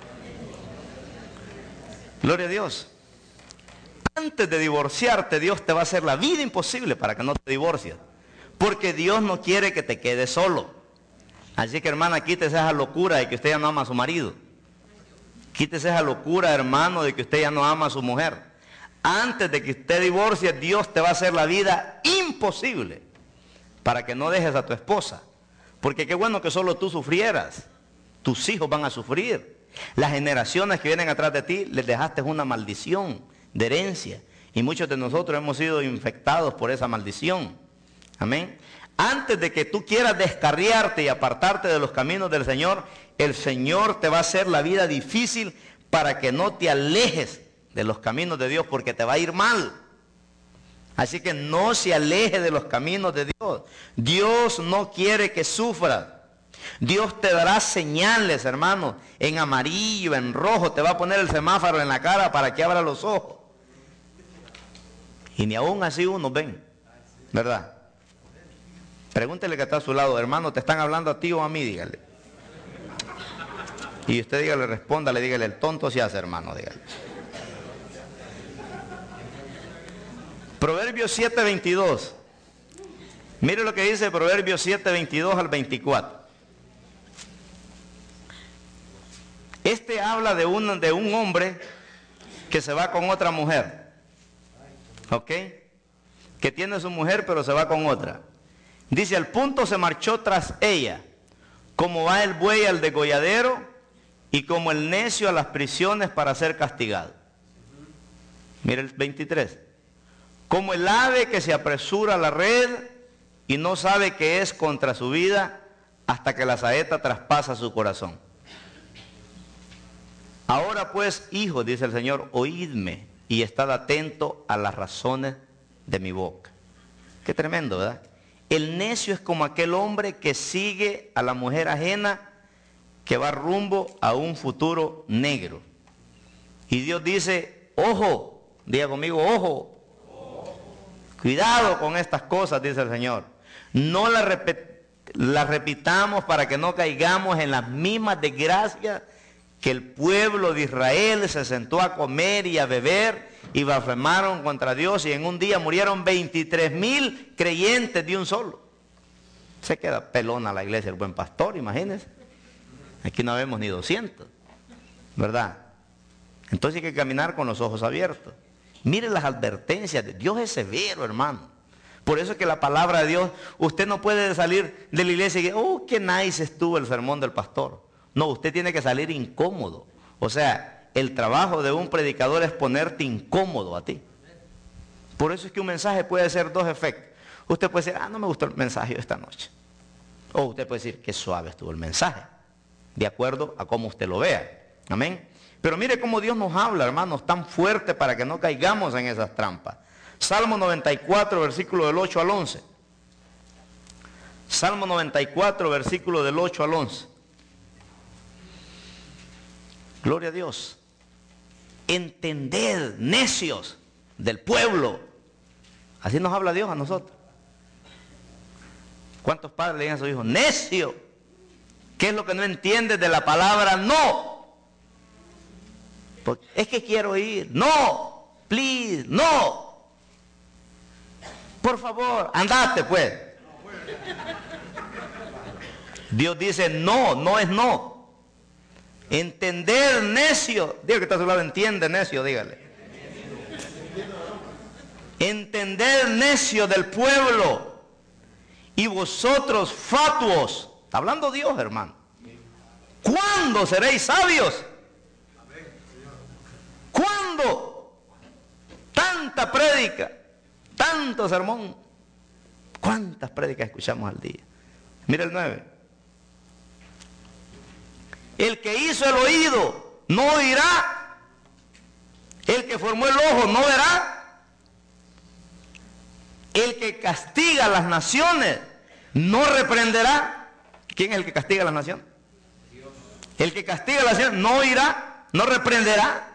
Gloria a Dios. Antes de divorciarte, Dios te va a hacer la vida imposible para que no te divorcies. Porque Dios no quiere que te quedes solo. Así que, hermana, quítese esa locura de que usted ya no ama a su marido. Quítese esa locura, hermano, de que usted ya no ama a su mujer. Antes de que usted divorcie, Dios te va a hacer la vida imposible para que no dejes a tu esposa. Porque qué bueno que solo tú sufrieras. Tus hijos van a sufrir. Las generaciones que vienen atrás de ti, les dejaste una maldición de herencia. Y muchos de nosotros hemos sido infectados por esa maldición. Amén. Antes de que tú quieras descarriarte y apartarte de los caminos del Señor, el Señor te va a hacer la vida difícil para que no te alejes de los caminos de Dios, porque te va a ir mal. Así que no se aleje de los caminos de Dios. Dios no quiere que sufras. Dios te dará señales, hermano, en amarillo, en rojo, te va a poner el semáforo en la cara para que abra los ojos. Y ni aún así unos ven, ¿verdad? Pregúntele que está a su lado, hermano, ¿te están hablando a ti o a mí? Dígale. Y usted dígale, respóndale, dígale, el tonto se hace, hermano, dígale. Proverbios siete veintidós. Mire lo que dice Proverbios siete veintidós al veinticuatro. Este habla de un, de un hombre que se va con otra mujer. ¿Ok? Que tiene su mujer pero se va con otra. Dice, al punto se marchó tras ella, como va el buey al degolladero y como el necio a las prisiones para ser castigado. Mire el veintitrés. Como el ave que se apresura a la red y no sabe que es contra su vida hasta que la saeta traspasa su corazón. Ahora pues, hijos, dice el Señor, oídme y estad atento a las razones de mi boca. Qué tremendo, ¿verdad? El necio es como aquel hombre que sigue a la mujer ajena que va rumbo a un futuro negro. Y Dios dice, ojo, diga conmigo, ojo. Cuidado con estas cosas, dice el Señor. No las repet la repitamos para que no caigamos en las mismas desgracias que el pueblo de Israel se sentó a comer y a beber y blasfemaron contra Dios y en un día murieron veintitrés mil creyentes de un solo. Se queda pelona la iglesia el buen pastor, imagínense. Aquí no vemos ni doscientos, ¿verdad? Entonces hay que caminar con los ojos abiertos. Miren las advertencias. Dios es severo, hermano. Por eso es que la palabra de Dios, usted no puede salir de la iglesia y decir, oh, qué nice estuvo el sermón del pastor. No, usted tiene que salir incómodo. O sea, el trabajo de un predicador es ponerte incómodo a ti. Por eso es que un mensaje puede hacer dos efectos. Usted puede decir, ah, no me gustó el mensaje de esta noche. O usted puede decir, qué suave estuvo el mensaje. De acuerdo a cómo usted lo vea. Amén. Pero mire cómo Dios nos habla, hermanos, tan fuerte para que no caigamos en esas trampas. Salmo noventa y cuatro, versículo del ocho al once. Salmo noventa y cuatro, versículo del ocho al once. Gloria a Dios. Entended, necios del pueblo. Así nos habla Dios a nosotros. ¿Cuántos padres le digan a sus hijos, necio? ¿Qué es lo que no entiendes de la palabra no? Porque es que quiero ir. No, please, no. Por favor, andate pues. Dios dice no, no es no. Entender, necio. Diga que está a su lado, entiende, necio, dígale. Entender, necio del pueblo. Y vosotros, fatuos, Está hablando Dios, hermano. ¿Cuándo seréis sabios? ¿Cuándo? Tanta prédica, tanto sermón. ¿Cuántas prédicas escuchamos al día? Mira el nueve. El que hizo el oído no oirá. El que formó el ojo no verá. El que castiga a las naciones no reprenderá. ¿Quién es el que castiga a las naciones? El que castiga a las naciones no oirá, no reprenderá.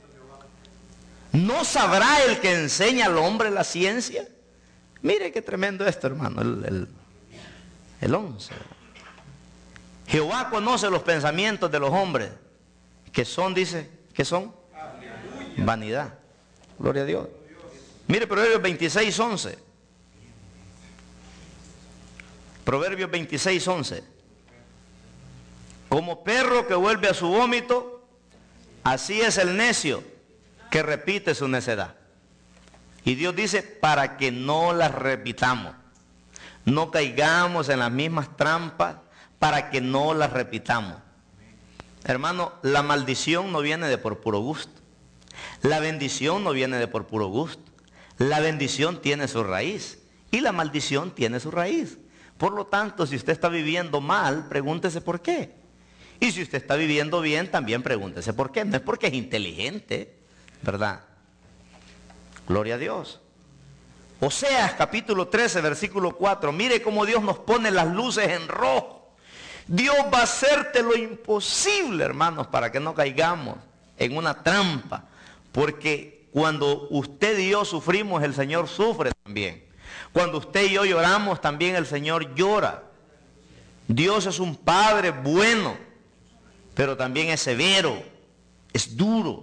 ¿No sabrá el que enseña al hombre la ciencia? Mire qué tremendo esto, hermano, el, el, el once. Jehová conoce los pensamientos de los hombres, que son, dice, que son vanidad. Gloria a Dios. Mire Proverbios veintiséis, once. Proverbios veintiséis, once. Como perro que vuelve a su vómito, así es el necio que repite su necedad. Y Dios dice, para que no las repitamos, no caigamos en las mismas trampas, para que no las repitamos. Hermano, la maldición no viene de por puro gusto. La bendición no viene de por puro gusto. La bendición tiene su raíz y la maldición tiene su raíz. Por lo tanto, si usted está viviendo mal, pregúntese por qué. Y si usted está viviendo bien, también pregúntese por qué. No es porque es inteligente, ¿verdad? Gloria a Dios. Oseas capítulo trece, versículo cuatro. Mire cómo Dios nos pone las luces en rojo. Dios va a hacerte lo imposible, hermanos, para que no caigamos en una trampa. Porque cuando usted y yo sufrimos, el Señor sufre también. Cuando usted y yo lloramos, también el Señor llora. Dios es un Padre bueno, pero también es severo, es duro.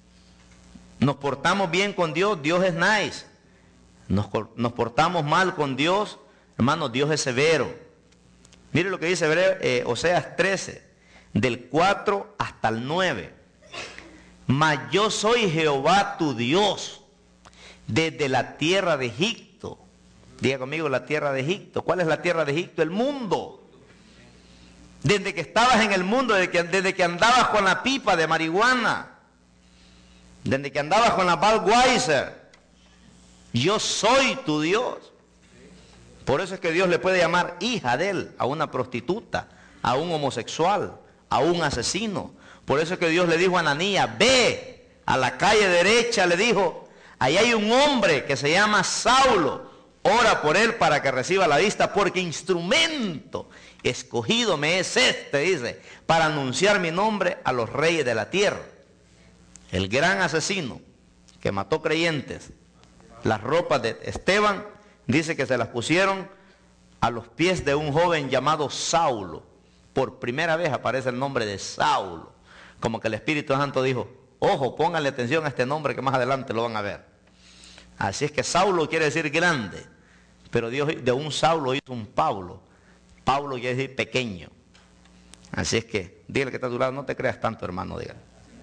Nos portamos bien con Dios, Dios es nice. Nos, nos portamos mal con Dios, hermanos, Dios es severo. Mire lo que dice eh, Oseas trece, del cuatro hasta el nueve. Mas yo soy Jehová tu Dios, desde la tierra de Egipto. Diga conmigo, la tierra de Egipto. ¿Cuál es la tierra de Egipto? El mundo. Desde que estabas en el mundo, desde que, desde que andabas con la pipa de marihuana, desde que andabas con la Budweiser, yo soy tu Dios. Por eso es que Dios le puede llamar hija de él a una prostituta, a un homosexual, a un asesino. Por eso es que Dios le dijo a Ananías, ve a la calle derecha, le dijo, ahí hay un hombre que se llama Saulo, ora por él para que reciba la vista, porque instrumento escogido me es este, dice, para anunciar mi nombre a los reyes de la tierra. El gran asesino que mató creyentes, las ropas de Esteban, dice que se las pusieron a los pies de un joven llamado Saulo. Por primera vez aparece el nombre de Saulo. Como que el Espíritu Santo dijo, ojo, pónganle atención a este nombre que más adelante lo van a ver. Así es que Saulo quiere decir grande, pero Dios de un Saulo hizo un Pablo. Pablo quiere decir pequeño. Así es que, dígale que está a tu lado, no te creas tanto, hermano, dígale.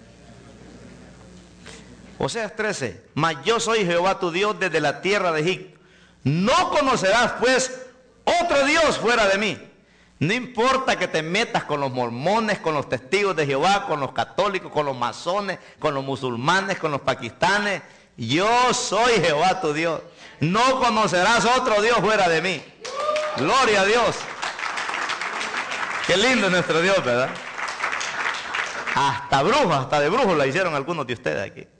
Oseas trece, mas yo soy Jehová tu Dios desde la tierra de Egipto. No conocerás pues otro Dios fuera de mí. No importa que te metas con los mormones, con los testigos de Jehová, con los católicos, con los masones, con los musulmanes, con los pakistanes. Yo soy Jehová tu Dios. No conocerás otro Dios fuera de mí. Gloria a Dios. Qué lindo es nuestro Dios, ¿verdad? Hasta brujos, hasta de brujos la hicieron algunos de ustedes aquí.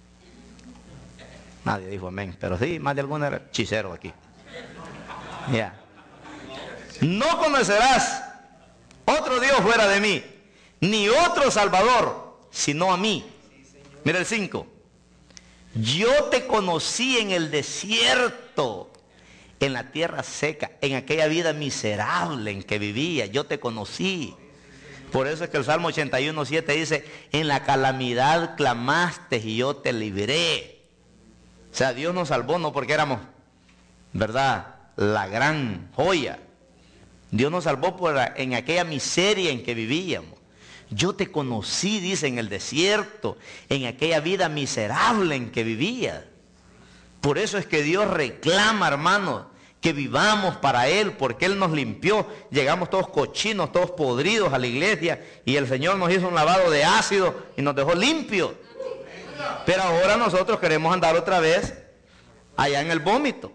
Nadie dijo amén, pero sí, más de algunos eran hechiceros aquí. Ya. Yeah. No conocerás otro Dios fuera de mí, ni otro Salvador, sino a mí. Mira el cinco. Yo te conocí en el desierto, en la tierra seca, en aquella vida miserable en que vivía. Yo te conocí. Por eso es que el Salmo ochenta y uno, siete dice, en la calamidad clamaste y yo te libré. O sea, Dios nos salvó no porque éramos, ¿verdad?, la gran joya. Dios nos salvó por la, en aquella miseria en que vivíamos. Yo te conocí, dice, en el desierto, en aquella vida miserable en que vivía. Por eso es que Dios reclama, hermanos, que vivamos para Él, porque Él nos limpió. Llegamos todos cochinos, todos podridos a la iglesia, y el Señor nos hizo un lavado de ácido y nos dejó limpios. Pero ahora nosotros queremos andar otra vez allá en el vómito,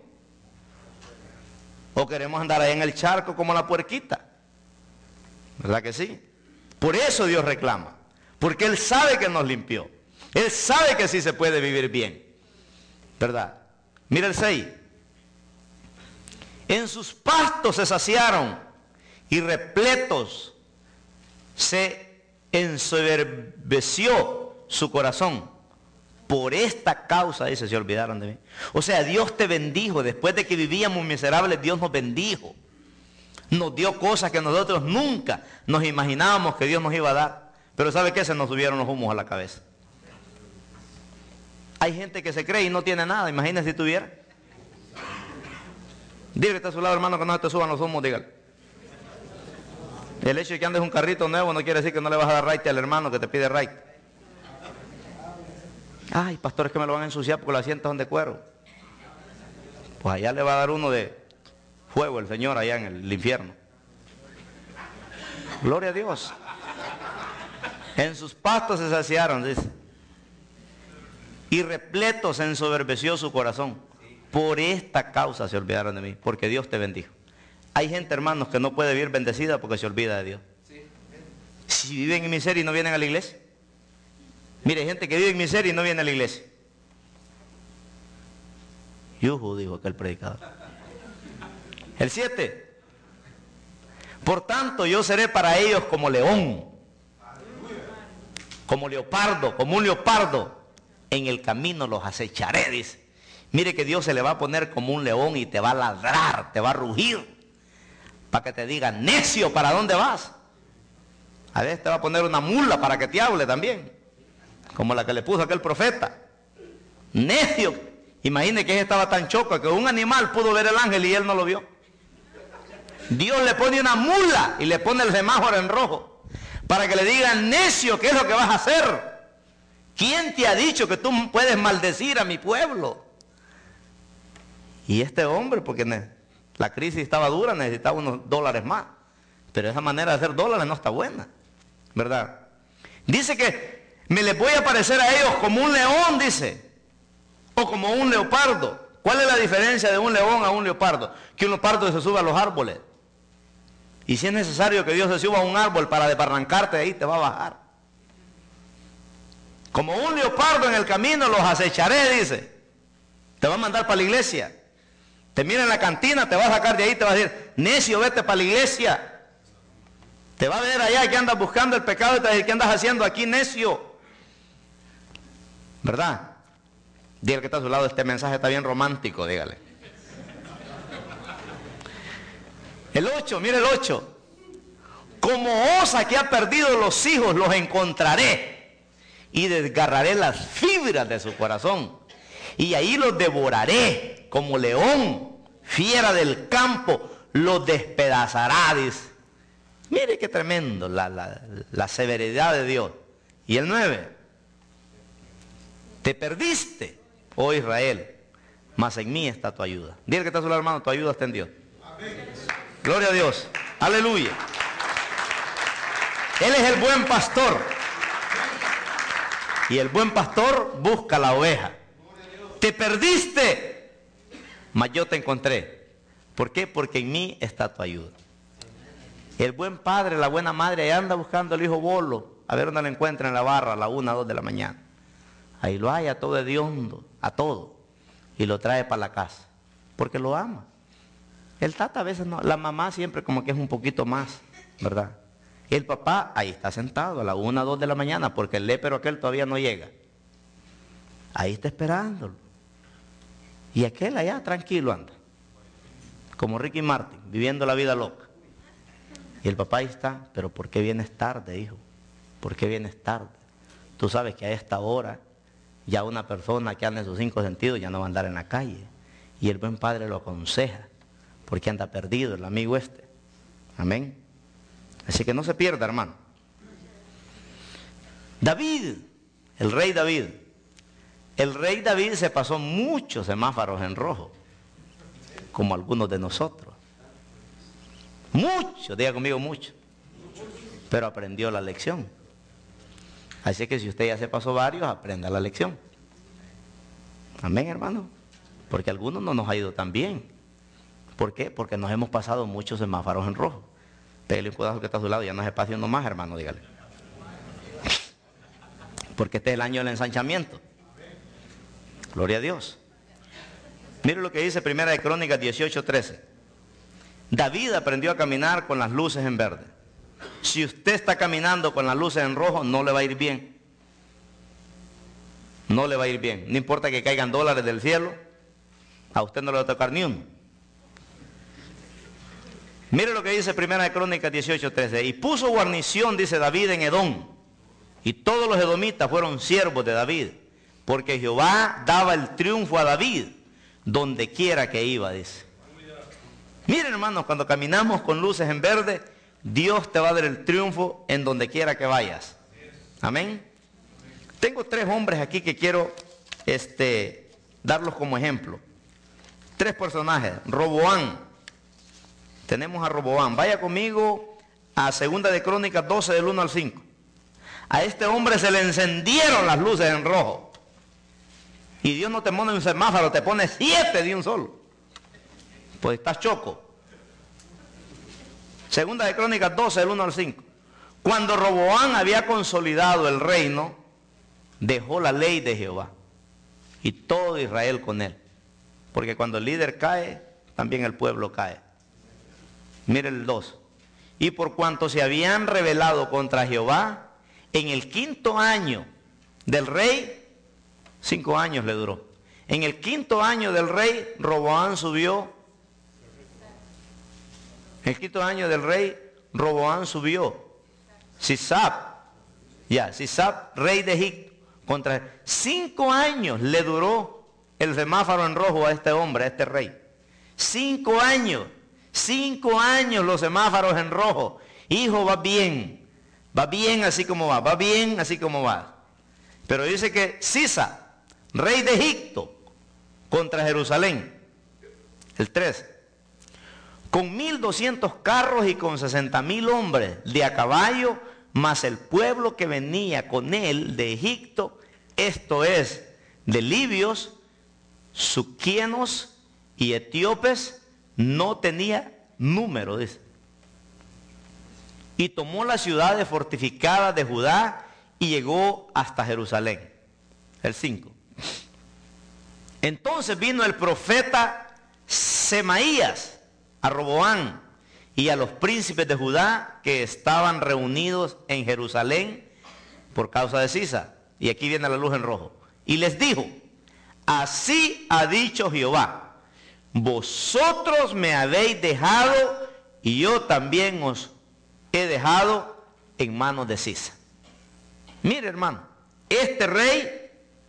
o queremos andar allá en el charco como la puerquita, ¿verdad que sí? Por eso Dios reclama, porque Él sabe que nos limpió, Él sabe que sí se puede vivir bien, ¿verdad? Mira el seis. En sus pastos se saciaron y repletos se ensoberbeció su corazón. Por esta causa, dice, se olvidaron de mí. O sea, Dios te bendijo. Después de que vivíamos miserables, Dios nos bendijo. Nos dio cosas que nosotros nunca nos imaginábamos que Dios nos iba a dar. Pero ¿sabe qué? Se nos subieron los humos a la cabeza. Hay gente que se cree y no tiene nada. Imagínese si tuviera. Dile que está a su lado, hermano, que no se te suban los humos, dígale. El hecho de que andes un carrito nuevo no quiere decir que no le vas a dar raite al hermano que te pide raite. Ay, pastor, es que me lo van a ensuciar porque los asientos son de cuero. Pues allá le va a dar uno de fuego el Señor allá en el infierno. Gloria a Dios. En sus pastos se saciaron, dice. Y repleto se ensoberbeció su corazón. Por esta causa se olvidaron de mí, porque Dios te bendijo. Hay gente, hermanos, que no puede vivir bendecida porque se olvida de Dios. Si viven en miseria y no vienen a la iglesia. Mire, hay gente que vive en miseria y no viene a la iglesia. Yuhu, dijo aquel predicador. El siete. Por tanto, yo seré para ellos como león, como leopardo, como un leopardo. En el camino los acecharé, dice. Mire que Dios se le va a poner como un león y te va a ladrar, te va a rugir, para que te diga, necio, ¿para dónde vas? A veces te va a poner una mula para que te hable también, como la que le puso aquel profeta. Necio. Imagine que él estaba tan choco que un animal pudo ver el ángel y él no lo vio. Dios le pone una mula y le pone el semáforo en rojo, para que le digan, necio, ¿qué es lo que vas a hacer? ¿Quién te ha dicho que tú puedes maldecir a mi pueblo? Y este hombre, porque la crisis estaba dura, necesitaba unos dólares más. Pero esa manera de hacer dólares no está buena, ¿verdad? Dice que me les voy a parecer a ellos como un león, dice, o como un leopardo. ¿Cuál es la diferencia de un león a un leopardo? Que un leopardo se sube a los árboles. Y si es necesario que Dios se suba a un árbol para desbarrancarte de ahí, te va a bajar. Como un leopardo en el camino los acecharé, dice. Te va a mandar para la iglesia. Te mira en la cantina, te va a sacar de ahí, te va a decir, necio, vete para la iglesia. Te va a ver allá que andas buscando el pecado y te va a decir, ¿qué andas haciendo aquí, necio? ¿Verdad? Dígale que está a su lado, este mensaje está bien romántico, dígale. El ocho, mire el ocho. Como osa que ha perdido los hijos, los encontraré y desgarraré las fibras de su corazón. Y ahí los devoraré como león, fiera del campo, los despedazará, dice. Mire qué tremendo la, la, la severidad de Dios. Y el nueve. Te perdiste, oh Israel, mas en mí está tu ayuda. Dile que está a su lado, hermano, tu ayuda está en Dios. Amén. Gloria a Dios. Aleluya. Él es el buen pastor. Y el buen pastor busca la oveja. Te perdiste, mas yo te encontré. ¿Por qué? Porque en mí está tu ayuda. El buen padre, la buena madre, ahí anda buscando al hijo bolo, a ver dónde lo encuentra en la barra a la una, dos de la mañana. Ahí lo halla todo hediondo, a todo, y lo trae para la casa, porque lo ama. El tata a veces no, la mamá siempre como que es un poquito más, ¿verdad? El papá ahí está sentado a la una, dos de la mañana, porque el lépero aquel todavía no llega. Ahí está esperándolo. Y aquel allá tranquilo anda, como Ricky Martin, viviendo la vida loca. Y el papá ahí está, pero ¿por qué vienes tarde, hijo? ¿Por qué vienes tarde? Tú sabes que a esta hora ya una persona que anda en sus cinco sentidos ya no va a andar en la calle. Y el buen padre lo aconseja, porque anda perdido el amigo este. Amén. Así que no se pierda, hermano. David, el rey David. El rey David se pasó muchos semáforos en rojo. como algunos de nosotros. Mucho, diga conmigo mucho. Pero aprendió la lección. Así que si usted ya se pasó varios, aprenda la lección. Amén, hermano. Porque a algunos no nos ha ido tan bien. ¿Por qué? Porque nos hemos pasado muchos semáforos en rojo. Pégale un codazo que está a su lado, ya no es espacio nomás, hermano, dígale. Porque este es el año del ensanchamiento. Gloria a Dios. Mire lo que dice Primera de Crónicas dieciocho trece. David aprendió a caminar con las luces en verde. Si usted está caminando con las luces en rojo, no le va a ir bien. No le va a ir bien. No importa que caigan dólares del cielo, a usted no le va a tocar ni uno. Mire lo que dice Primera de Crónicas dieciocho trece. Y puso guarnición, dice David, en Edom. Y todos los edomitas fueron siervos de David. Porque Jehová daba el triunfo a David donde quiera que iba, dice. Miren, hermanos, cuando caminamos con luces en verde, Dios te va a dar el triunfo en donde quiera que vayas. Amén. Tengo tres hombres aquí que quiero este, darlos como ejemplo. Tres personajes. Roboán. Tenemos a Roboán. Vaya conmigo a Segunda de Crónicas doce del uno al cinco. A este hombre se le encendieron las luces en rojo. Y Dios no te pone un semáforo, te pone siete de un solo. Pues estás choco. Segunda de Crónicas doce del uno al cinco. Cuando Roboán había consolidado el reino, dejó la ley de Jehová y todo Israel con él. Porque cuando el líder cae, también el pueblo cae. Mire el dos. Y por cuanto se habían rebelado contra Jehová, en el quinto año del rey, cinco años le duró. En el quinto año del rey, Roboán subió. En el quinto año del rey, Roboán subió. Sisap, ya, Sisap, rey de Egipto. Contra cinco años le duró el semáforo en rojo a este hombre, a este rey. Cinco años. Cinco años los semáforos en rojo. Hijo, va bien. Va bien así como va. Va bien así como va. Pero dice que Sisa, rey de Egipto, contra Jerusalén. El tres. Con mil doscientos carros y con sesenta mil hombres de a caballo, más el pueblo que venía con él de Egipto, esto es, de libios, suquienos y etíopes, no tenía número, dice. Y tomó las ciudades fortificadas de Judá y llegó hasta Jerusalén. El cinco. Entonces vino el profeta Semaías a Roboán y a los príncipes de Judá que estaban reunidos en Jerusalén por causa de Sisa. Y aquí viene la luz en rojo. Y les dijo, así ha dicho Jehová. Vosotros me habéis dejado y yo también os he dejado en manos de Sisa. Mire, hermano, este rey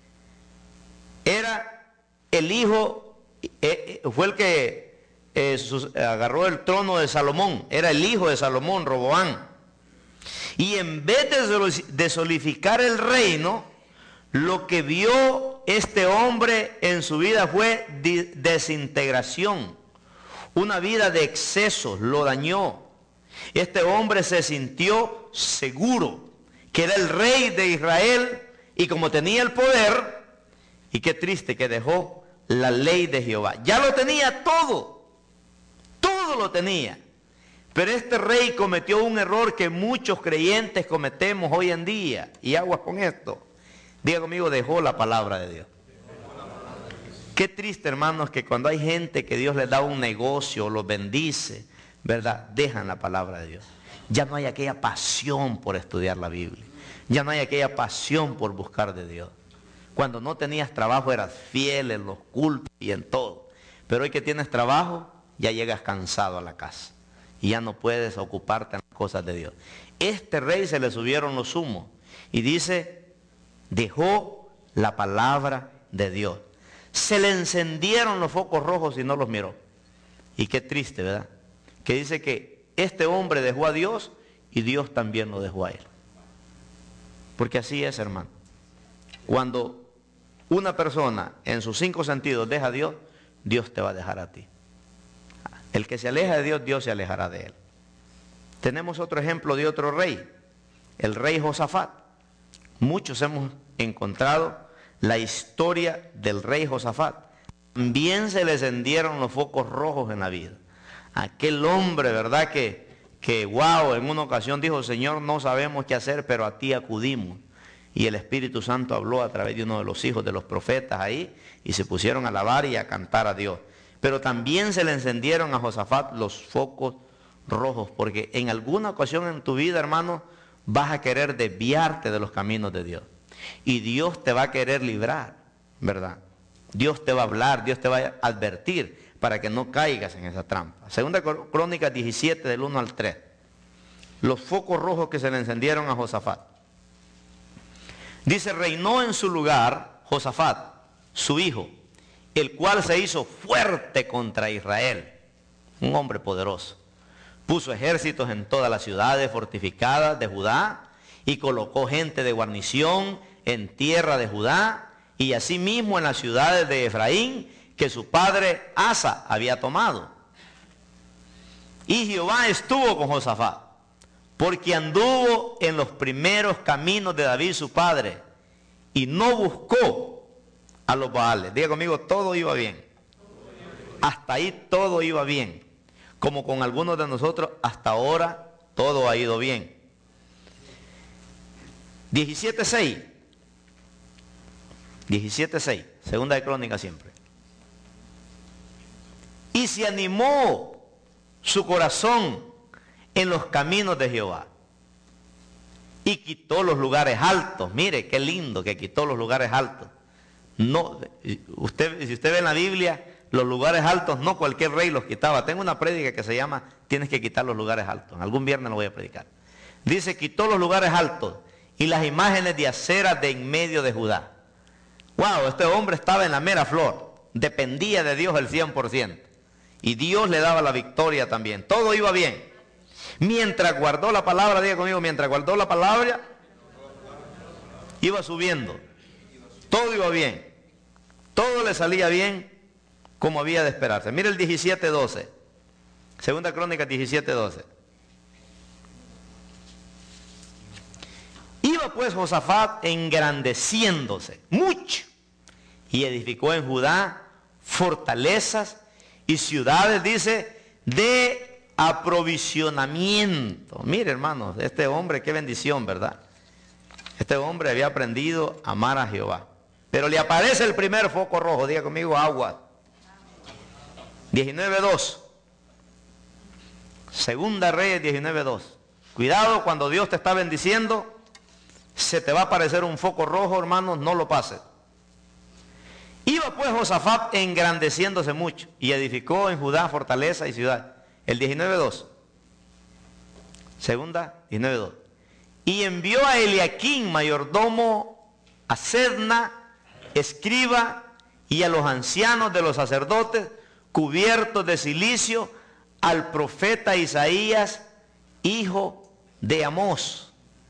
era el hijo, eh, fue el que eh, sus, agarró el trono de Salomón, era el hijo de Salomón, Roboán. Y en vez de, de solidificar el reino, lo que vio este hombre en su vida fue desintegración. Una vida de excesos lo dañó. Este hombre se sintió seguro que era el rey de Israel y como tenía el poder, y qué triste que dejó la ley de Jehová. Ya lo tenía todo, todo lo tenía. Pero este rey cometió un error que muchos creyentes cometemos hoy en día. Y aguas con esto. Diga conmigo, dejó la palabra de Dios. Qué triste, hermanos, que cuando hay gente que Dios les da un negocio, los bendice, ¿verdad? Dejan la palabra de Dios. Ya no hay aquella pasión por estudiar la Biblia. Ya no hay aquella pasión por buscar de Dios. Cuando no tenías trabajo eras fiel en los cultos y en todo. Pero hoy que tienes trabajo, ya llegas cansado a la casa. Y ya no puedes ocuparte en las cosas de Dios. Este rey se le subieron los humos. Y dice, dejó la palabra de Dios. Se le encendieron los focos rojos y no los miró. Y qué triste, ¿verdad? Que dice que este hombre dejó a Dios y Dios también lo dejó a él. Porque así es, hermano. Cuando una persona en sus cinco sentidos deja a Dios, Dios te va a dejar a ti. El que se aleja de Dios, Dios se alejará de él. Tenemos otro ejemplo de otro rey, el rey Josafat. Muchos hemos encontrado la historia del rey Josafat. También se le encendieron los focos rojos en la vida. Aquel hombre, ¿verdad? Que, que wow, en una ocasión dijo, Señor, no sabemos qué hacer, pero a ti acudimos. Y el Espíritu Santo habló a través de uno de los hijos de los profetas ahí, y se pusieron a alabar y a cantar a Dios. Pero también se le encendieron a Josafat los focos rojos, porque en alguna ocasión en tu vida, hermano, vas a querer desviarte de los caminos de Dios. Y Dios te va a querer librar, ¿verdad? Dios te va a hablar, Dios te va a advertir para que no caigas en esa trampa. Segunda Crónicas diecisiete, del uno al tres. Los focos rojos que se le encendieron a Josafat. Dice, reinó en su lugar Josafat, su hijo, el cual se hizo fuerte contra Israel, un hombre poderoso. Puso ejércitos en todas las ciudades fortificadas de Judá y colocó gente de guarnición en tierra de Judá y asimismo en las ciudades de Efraín que su padre Asa había tomado. Y Jehová estuvo con Josafat, porque anduvo en los primeros caminos de David su padre y no buscó a los Baales. Diga conmigo, todo iba bien. Hasta ahí todo iba bien. Como con algunos de nosotros, hasta ahora todo ha ido bien. diecisiete seis. diecisiete seis. Segunda de Crónicas siempre. Y se animó su corazón en los caminos de Jehová. Y quitó los lugares altos. Mire, qué lindo que quitó los lugares altos. No, usted, si usted ve en la Biblia, los lugares altos, no cualquier rey los quitaba. Tengo una prédica que se llama, tienes que quitar los lugares altos. Algún viernes lo voy a predicar. Dice, quitó los lugares altos y las imágenes de acera de en medio de Judá. Wow, este hombre estaba en la mera flor. Dependía de Dios el cien por ciento. Y Dios le daba la victoria también. Todo iba bien. Mientras guardó la palabra, diga conmigo, mientras guardó la palabra, iba subiendo. Todo iba bien. Todo le salía bien como había de esperarse. Mire el diecisiete doce. Segunda Crónica diecisiete doce. Iba pues Josafat engrandeciéndose mucho y edificó en Judá fortalezas y ciudades, dice, de aprovisionamiento. Mire, hermanos, este hombre, qué bendición, ¿verdad? Este hombre había aprendido a amar a Jehová. Pero le aparece el primer foco rojo, diga conmigo, agua. diecinueve dos. Segunda Reyes diecinueve dos. Cuidado, cuando Dios te está bendiciendo, se te va a aparecer un foco rojo, hermanos, no lo pases. Iba pues Josafat engrandeciéndose mucho y edificó en Judá fortaleza y ciudad. El diecinueve dos. Segunda, diecinueve dos. Y envió a Eliaquín, mayordomo, a Sedna, escriba, y a los ancianos de los sacerdotes, cubiertos de cilicio, al profeta Isaías, hijo de Amós.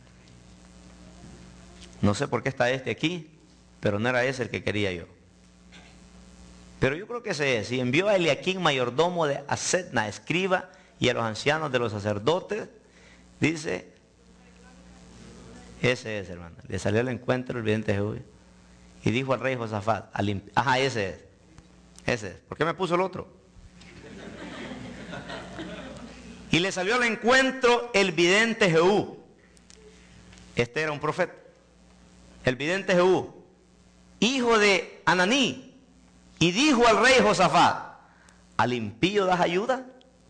No sé por qué está este aquí, pero no era ese el que quería yo. Pero yo creo que ese es. Y envió a Eliaquín, mayordomo de Asedna, escriba, y a los ancianos de los sacerdotes, dice, ese es, hermano. Le salió al encuentro el vidente Jehú. Y dijo al rey Josafat, al, ajá, ese es. Ese es. ¿Por qué me puso el otro? Y le salió al encuentro el vidente Jehú. Este era un profeta. El vidente Jehú, hijo de Ananí. Y dijo al rey Josafat, ¿al impío das ayuda?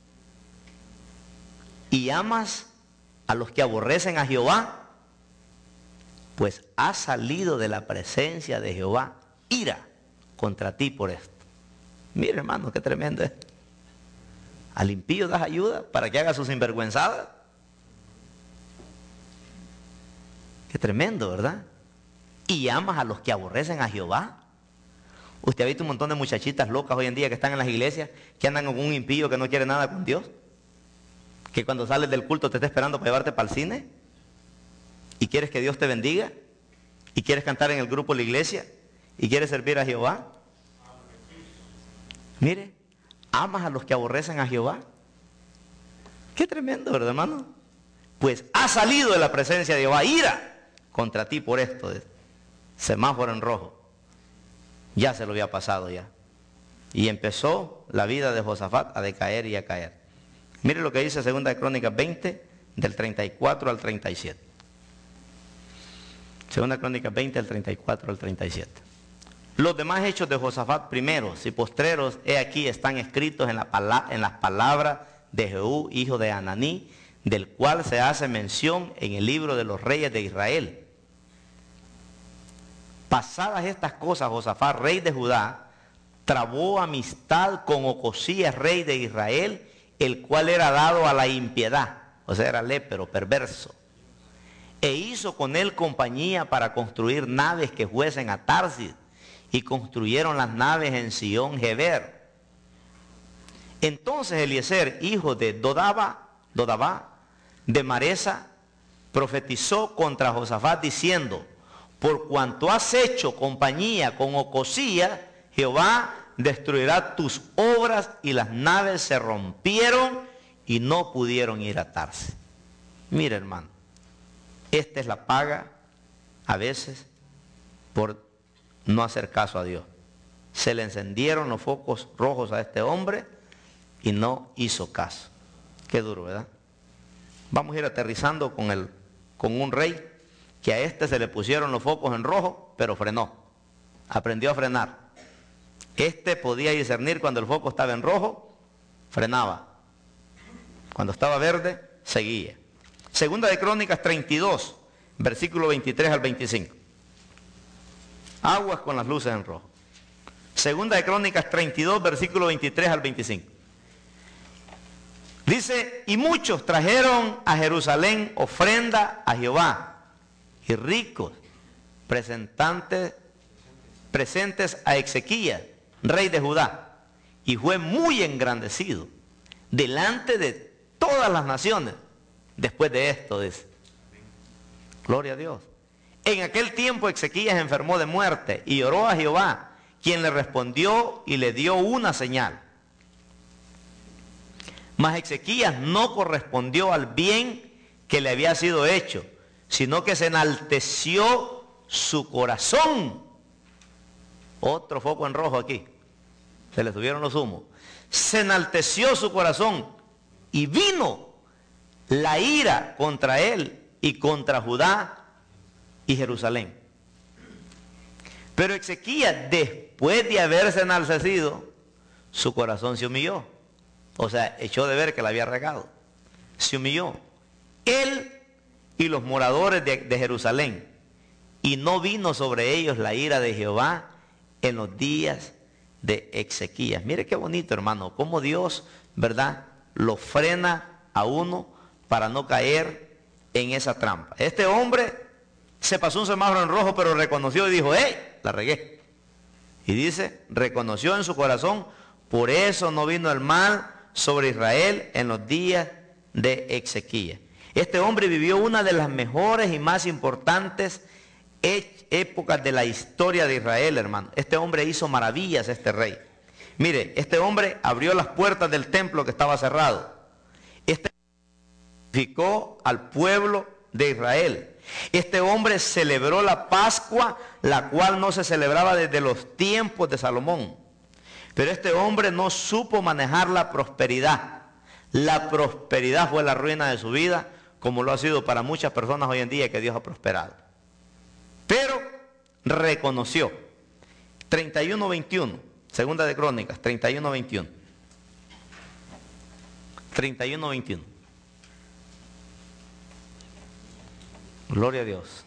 ¿Y amas a los que aborrecen a Jehová? Pues ha salido de la presencia de Jehová ira contra ti por esto. Mire, hermano, qué tremendo es. ¿Al impío das ayuda para que haga sus sinvergüenzadas? Qué tremendo, ¿verdad? ¿Y amas a los que aborrecen a Jehová? Usted ha visto un montón de muchachitas locas hoy en día que están en las iglesias, que andan con un impío que no quiere nada con Dios, que cuando sales del culto te está esperando para llevarte para el cine, y quieres que Dios te bendiga, y quieres cantar en el grupo de la iglesia, y quieres servir a Jehová. Mire, ¿amas a los que aborrecen a Jehová? Qué tremendo, ¿verdad, hermano? Pues ha salido de la presencia de Jehová ira contra ti por esto. Semáforo en rojo. Ya se lo había pasado ya. Y empezó la vida de Josafat a decaer y a caer. Mire lo que dice segunda de Crónicas veinte, del treinta y cuatro al treinta y siete. segunda de Crónicas veinte, del treinta y cuatro al treinta y siete. Los demás hechos de Josafat, primeros y postreros, he aquí, están escritos en, la en las palabras de Jehú, hijo de Ananí, del cual se hace mención en el libro de los reyes de Israel. Pasadas estas cosas, Josafat, rey de Judá, trabó amistad con Ocosías, rey de Israel, el cual era dado a la impiedad, o sea, era lépero, perverso. E hizo con él compañía para construir naves que fuesen a Tarsis, y construyeron las naves en Sion Geber. Entonces Eliezer, hijo de Dodaba, Dodabá, de Maresa, profetizó contra Josafat diciendo: por cuanto has hecho compañía con Ocosías, Jehová destruirá tus obras, y las naves se rompieron y no pudieron ir a Tarsis. Mira, hermano, esta es la paga a veces por no hacer caso a Dios. Se le encendieron los focos rojos a este hombre y no hizo caso. Qué duro, ¿verdad? Vamos a ir aterrizando con, el, con un rey que a este se le pusieron los focos en rojo, pero frenó. Aprendió a frenar. Este podía discernir cuando el foco estaba en rojo, frenaba. Cuando estaba verde, seguía. Segunda de Crónicas treinta y dos, versículo veintitrés al veinticinco. Aguas con las luces en rojo. Segunda de Crónicas treinta y dos, versículo veintitrés al veinticinco. Dice: y muchos trajeron a Jerusalén ofrenda a Jehová, y ricos presentantes, presentes a Ezequías, rey de Judá, y fue muy engrandecido delante de todas las naciones. Después de esto, dice, gloria a Dios. En aquel tiempo Ezequías enfermó de muerte y oró a Jehová, quien le respondió y le dio una señal. Mas Ezequías no correspondió al bien que le había sido hecho, sino que se enalteció su corazón. Otro foco en rojo aquí. Se le subieron los humos. Se enalteció su corazón y vino la ira contra él y contra Judá y Jerusalén. Pero Ezequías, después de haberse enaltecido, su corazón se humilló. O sea, echó de ver que la había regado. Se humilló. Él y los moradores de, de Jerusalén. Y no vino sobre ellos la ira de Jehová en los días de Ezequías. Mire qué bonito, hermano, cómo Dios, ¿verdad?, lo frena a uno para no caer en esa trampa. Este hombre se pasó un semáforo en rojo, pero reconoció y dijo: ¡hey! La regué. Y dice, reconoció en su corazón, por eso no vino el mal sobre Israel en los días de Ezequías. Este hombre vivió una de las mejores y más importantes épocas de la historia de Israel, hermano. Este hombre hizo maravillas, este rey. Mire, este hombre abrió las puertas del templo que estaba cerrado. Este unificó al pueblo de Israel. Este hombre celebró la Pascua, la cual no se celebraba desde los tiempos de Salomón. Pero este hombre no supo manejar la prosperidad. La prosperidad fue la ruina de su vida, como lo ha sido para muchas personas hoy en día que Dios ha prosperado. Pero reconoció. treinta y uno veintiuno, segunda de Crónicas, treinta y uno veintiuno. treinta y uno veintiuno. Gloria a Dios.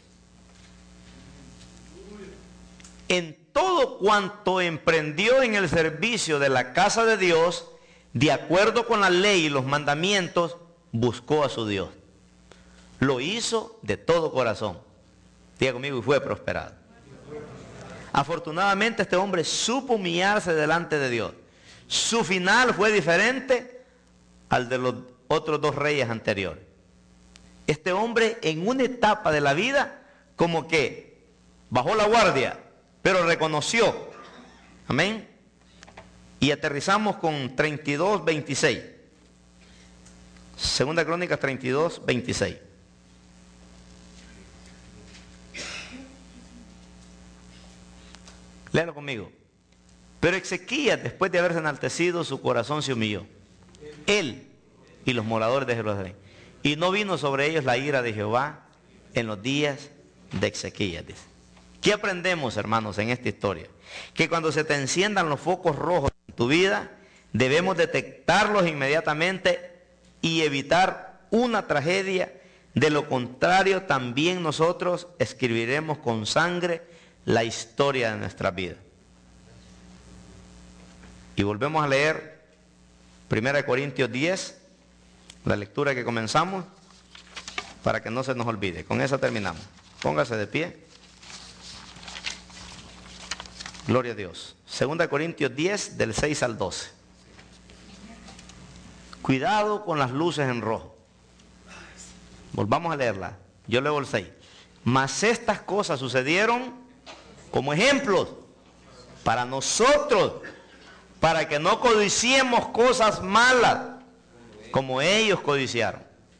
En todo cuanto emprendió en el servicio de la casa de Dios, de acuerdo con la ley y los mandamientos, buscó a su Dios. Lo hizo de todo corazón. Diga conmigo, y fue prosperado. Afortunadamente este hombre supo humillarse delante de Dios. Su final fue diferente al de los otros dos reyes anteriores. Este hombre en una etapa de la vida como que bajó la guardia, pero reconoció, amén, Y aterrizamos con treinta y dos, veintiséis. Segunda Crónicas treinta y dos, veintiséis. Léalo conmigo. Pero Ezequías, después de haberse enaltecido, su corazón se humilló. Él y los moradores de Jerusalén. Y no vino sobre ellos la ira de Jehová en los días de Ezequías. Dice. ¿Qué aprendemos, hermanos, en esta historia? Que cuando se te enciendan los focos rojos en tu vida, debemos detectarlos inmediatamente y evitar una tragedia. De lo contrario, también nosotros escribiremos con sangre la historia de nuestra vida. Y volvemos a leer primera Corintios diez, la lectura que comenzamos, para que no se nos olvide. Con esa terminamos. Póngase de pie. Gloria a Dios. segunda Corintios diez, del seis al doce. Cuidado con las luces en rojo. Volvamos a leerla. Yo leo el seis. Mas estas cosas sucedieron como ejemplos para nosotros, para que no codiciemos cosas malas como ellos codiciaron.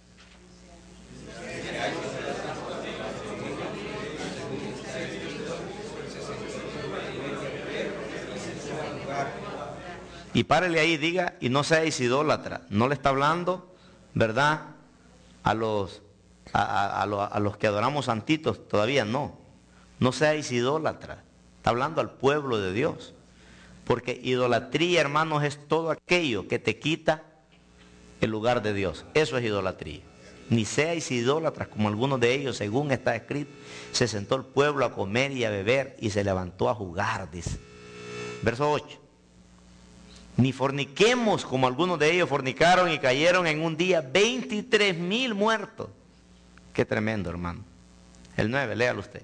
Y párele ahí, diga, y no seáis idólatra. No le está hablando, ¿verdad?, a los, a, a, a, los, a los que adoramos santitos, todavía no. No seáis idólatra. Está hablando al pueblo de Dios. Porque idolatría, hermanos, es todo aquello que te quita el lugar de Dios. Eso es idolatría. Ni seáis idólatras como algunos de ellos, según está escrito. Se sentó el pueblo a comer y a beber y se levantó a jugar, dice. Verso ocho. Ni forniquemos como algunos de ellos fornicaron y cayeron en un día veintitrés mil muertos. Qué tremendo, hermano. El nueve, léalo usted.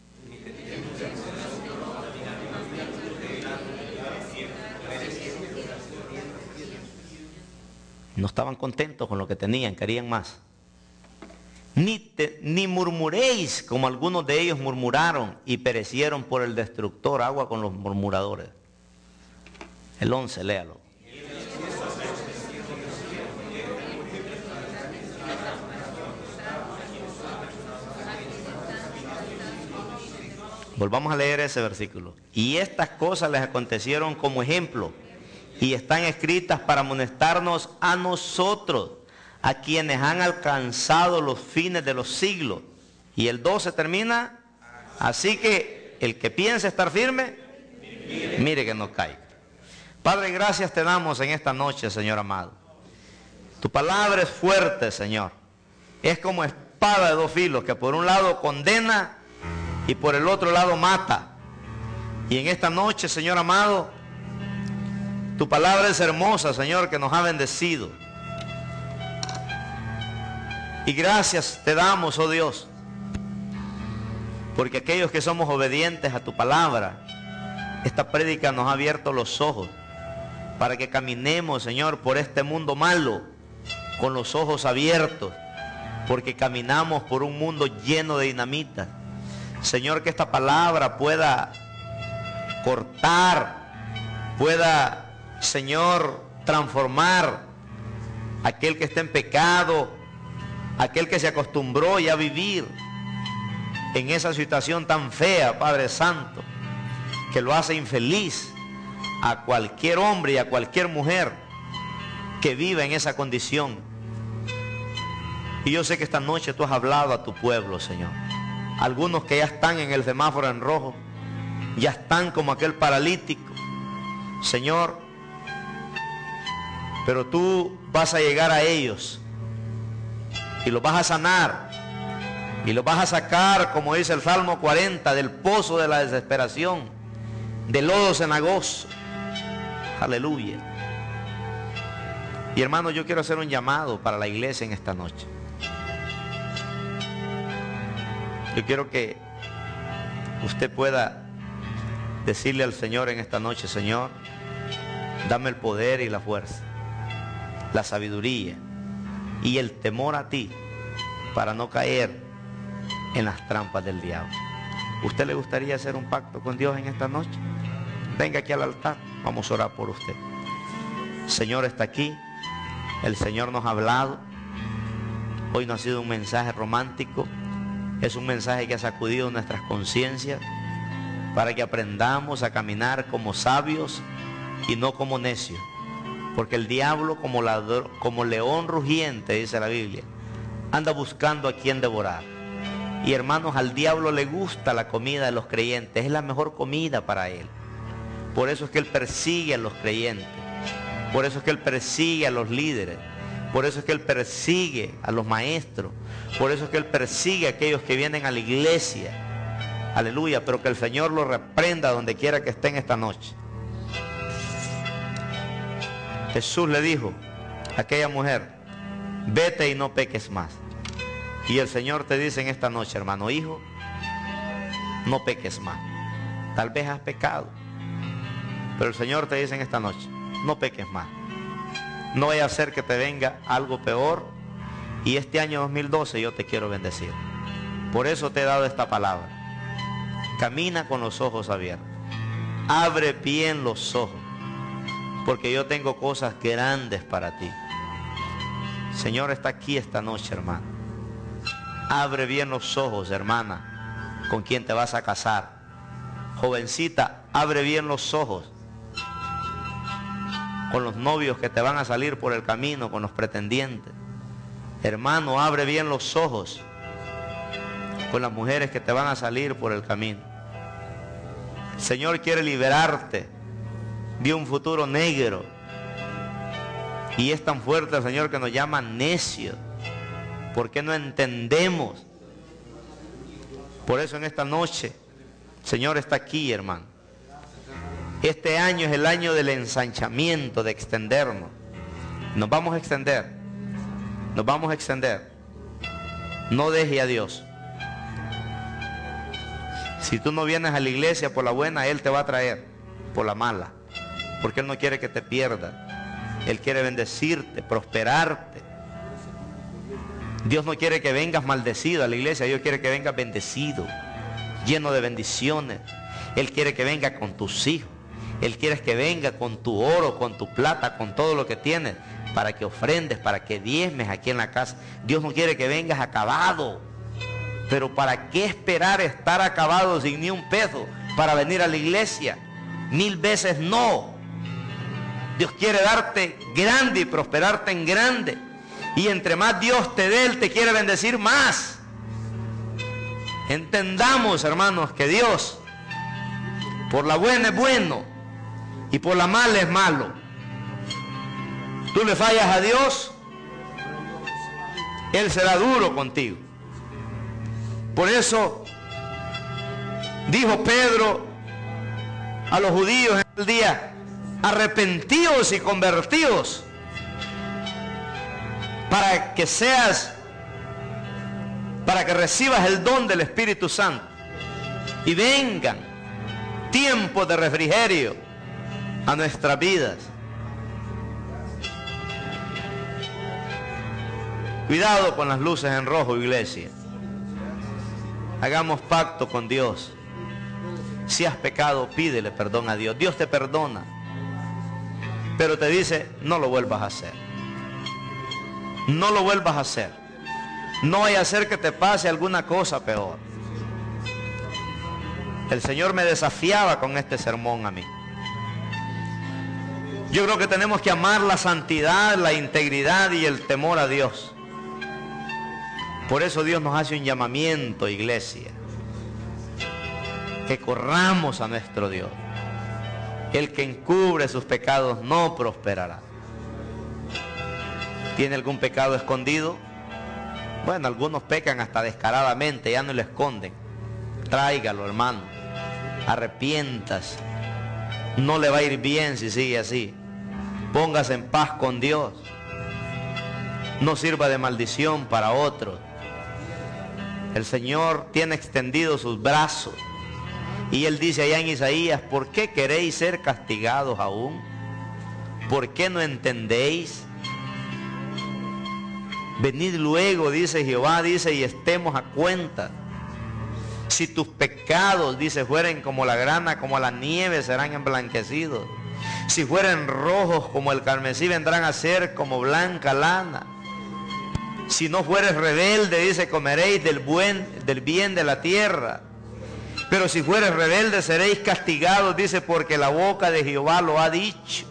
No estaban contentos con lo que tenían, querían más. Ni, te, ni murmuréis como algunos de ellos murmuraron y perecieron por el destructor. Agua con los murmuradores. El once, léalo. Volvamos a leer ese versículo. Y estas cosas les acontecieron como ejemplo y están escritas para amonestarnos a nosotros, a quienes han alcanzado los fines de los siglos. Y el doce termina, así que el que piense estar firme, mire que no caiga. Padre, gracias te damos en esta noche, Señor amado. Tu palabra es fuerte, Señor. Es como espada de dos filos que por un lado condena y por el otro lado mata. Y en esta noche, Señor amado, tu palabra es hermosa, Señor, que nos ha bendecido. Y gracias te damos, oh Dios, porque aquellos que somos obedientes a tu palabra, esta prédica nos ha abierto los ojos para que caminemos, Señor, por este mundo malo con los ojos abiertos, porque caminamos por un mundo lleno de dinamita. Señor, que esta palabra pueda cortar, pueda, Señor, transformar aquel que está en pecado, aquel que se acostumbró ya a vivir en esa situación tan fea, Padre Santo, que lo hace infeliz a cualquier hombre y a cualquier mujer que viva en esa condición. Y yo sé que esta noche tú has hablado a tu pueblo, Señor. Algunos que ya están en el semáforo en rojo, ya están como aquel paralítico, Señor, pero tú vas a llegar a ellos y los vas a sanar y los vas a sacar, como dice el Salmo cuarenta, del pozo de la desesperación, del lodo cenagoso. Aleluya. Y hermano, yo quiero hacer un llamado para la iglesia en esta noche. Yo quiero que usted pueda decirle al Señor en esta noche: Señor, dame el poder y la fuerza, la sabiduría y el temor a ti para no caer en las trampas del diablo. ¿Usted le gustaría hacer un pacto con Dios en esta noche? venga aquí al altar, vamos a orar por usted. El Señor está aquí, el Señor nos ha hablado. Hoy no ha sido un mensaje romántico, es un mensaje que ha sacudido nuestras conciencias para que aprendamos a caminar como sabios y no como necios. Porque el diablo, como, ladrón, como león rugiente, dice la Biblia, anda buscando a quien devorar. Y hermanos, al diablo le gusta la comida de los creyentes, es la mejor comida para él. Por eso es que él persigue a los creyentes, por eso es que él persigue a los líderes, por eso es que él persigue a los maestros, por eso es que él persigue a aquellos que vienen a la iglesia. Aleluya, pero que el Señor lo reprenda donde quiera que estén esta noche. Jesús le dijo a aquella mujer, vete y no peques más. Y el Señor te dice en esta noche, hermano, hijo, no peques más. Tal vez has pecado, pero el Señor te dice en esta noche, no peques más. No vaya a ser que te venga algo peor, y este año dos mil doce yo te quiero bendecir. Por eso te he dado esta palabra. Camina con los ojos abiertos. Abre bien los ojos, porque yo tengo cosas grandes para ti. El Señor está aquí esta noche, hermano. Abre bien los ojos, hermana, con quien te vas a casar. Jovencita, abre bien los ojos con los novios que te van a salir por el camino, con los pretendientes. Hermano, abre bien los ojos con las mujeres que te van a salir por el camino. El Señor quiere liberarte de un futuro negro. Y es tan fuerte el Señor que nos llama necios, porque no entendemos. Por eso en esta noche el Señor está aquí, hermano. Este año es el año del ensanchamiento, de extendernos. Nos vamos a extender. Nos vamos a extender. No deje a Dios. Si tú no vienes a la iglesia por la buena, Él te va a traer por la mala. Porque Él no quiere que te pierdas. Él quiere bendecirte, prosperarte. Dios no quiere que vengas maldecido a la iglesia. Dios quiere que vengas bendecido, lleno de bendiciones. Él quiere que vengas con tus hijos. Él quiere que venga con tu oro, con tu plata, con todo lo que tienes, para que ofrendes, para que diezmes aquí en la casa. Dios no quiere que vengas acabado. Pero ¿para qué esperar estar acabado sin ni un peso para venir a la iglesia? Mil veces no. Dios quiere darte grande y prosperarte en grande. Y entre más Dios te dé, Él te quiere bendecir más. Entendamos, hermanos, que Dios, por la buena es bueno y por la mala es malo. Tú le fallas a Dios, Él será duro contigo. Por eso dijo Pedro a los judíos en el día, arrepentíos y convertíos, para que seas, para que recibas el don del Espíritu Santo y vengan tiempos de refrigerio a nuestras vidas. Cuidado con las luces en rojo, iglesia. Hagamos pacto con Dios. Si has pecado, pídele perdón a Dios. Dios te perdona, pero te dice, no lo vuelvas a hacer. No lo vuelvas a hacer. No vaya a hacer que te pase alguna cosa peor. El Señor me desafiaba con este sermón a mí. Yo creo que tenemos que amar la santidad, la integridad y el temor a Dios. Por eso Dios nos hace un llamamiento, iglesia, que corramos a nuestro Dios. El que encubre sus pecados no prosperará. ¿Tiene algún pecado escondido? Bueno, algunos pecan hasta descaradamente, ya no lo esconden. Tráigalo, hermano. Arrepientas. No le va a ir bien si sigue así. Póngase en paz con Dios. No sirva de maldición para otros. El Señor tiene extendidos sus brazos. Y Él dice allá en Isaías, ¿por qué queréis ser castigados aún? ¿Por qué no entendéis? Venid luego, dice Jehová, dice, y estemos a cuenta. Si tus pecados, dice, fueren como la grana, como la nieve, serán emblanquecidos. Si fueren rojos como el carmesí, vendrán a ser como blanca lana. Si no fueres rebelde, dice, comeréis del, buen, del bien de la tierra. Pero si fueres rebelde, seréis castigados, dice, porque la boca de Jehová lo ha dicho.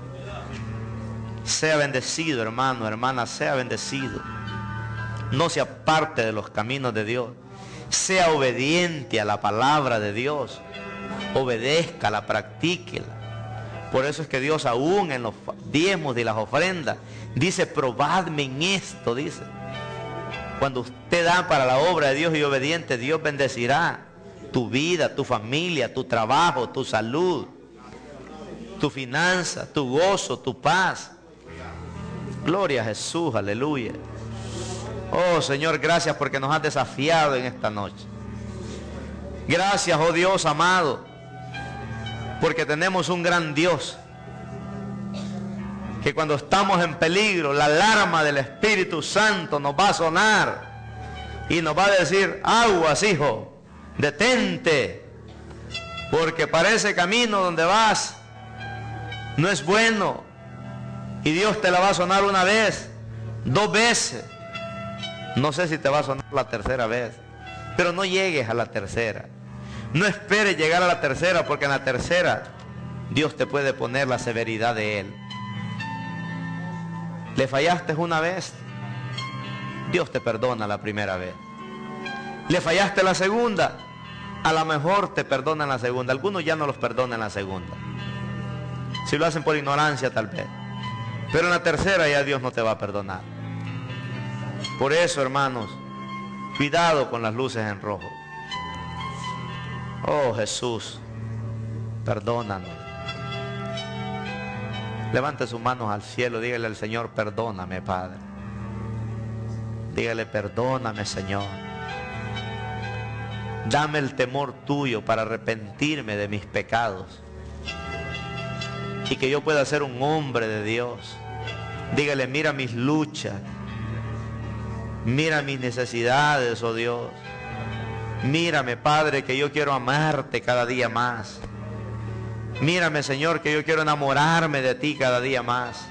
Sea bendecido, hermano, hermana, sea bendecido. No se aparte de los caminos de Dios. Sea obediente a la palabra de Dios. Obedézcala, practíquela. Por eso es que Dios aún en los diezmos y las ofrendas dice, probadme en esto, dice. Cuando usted da para la obra de Dios y obediente, Dios bendecirá tu vida, tu familia, tu trabajo, tu salud, tu finanza, tu gozo, tu paz. Gloria a Jesús, aleluya. Oh Señor, gracias porque nos has desafiado en esta noche. Gracias, oh Dios amado, porque tenemos un gran Dios, que cuando estamos en peligro, la alarma del Espíritu Santo nos va a sonar y nos va a decir, aguas, hijo, detente, porque para ese camino donde vas no es bueno. Y Dios te la va a sonar una vez, dos veces. No sé si te va a sonar la tercera vez, pero no llegues a la tercera. No esperes llegar a la tercera, porque en la tercera Dios te puede poner la severidad de Él. Le fallaste una vez, Dios te perdona la primera vez. Le fallaste la segunda, a lo mejor te perdonan la segunda. Algunos ya no los perdonan la segunda, si lo hacen por ignorancia tal vez. Pero en la tercera ya Dios no te va a perdonar. Por eso, hermanos, cuidado con las luces en rojo. Oh Jesús, perdónanos. Levante sus manos al cielo, dígale al Señor, perdóname, Padre. Dígale, perdóname, Señor. Dame el temor tuyo para arrepentirme de mis pecados y que yo pueda ser un hombre de Dios. Dígale, mira mis luchas, mira mis necesidades, oh Dios. Mírame, Padre, que yo quiero amarte cada día más. Mírame, Señor, que yo quiero enamorarme de ti cada día más.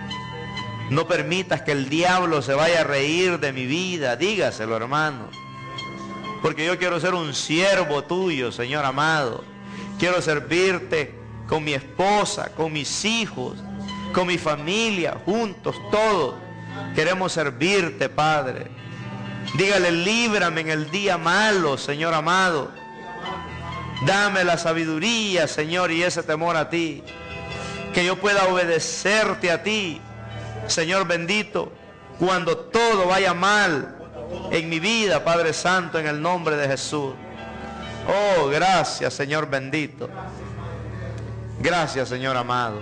No permitas que el diablo se vaya a reír de mi vida. Dígaselo, hermano. Porque yo quiero ser un siervo tuyo, Señor amado. Quiero servirte con mi esposa, con mis hijos, con mi familia, juntos, todos. Queremos servirte, Padre. Dígale, líbrame en el día malo, Señor amado. Dame la sabiduría, Señor, y ese temor a ti. Que yo pueda obedecerte a ti, Señor bendito, cuando todo vaya mal en mi vida, Padre Santo, en el nombre de Jesús. Oh, gracias, Señor bendito. Gracias, Señor amado.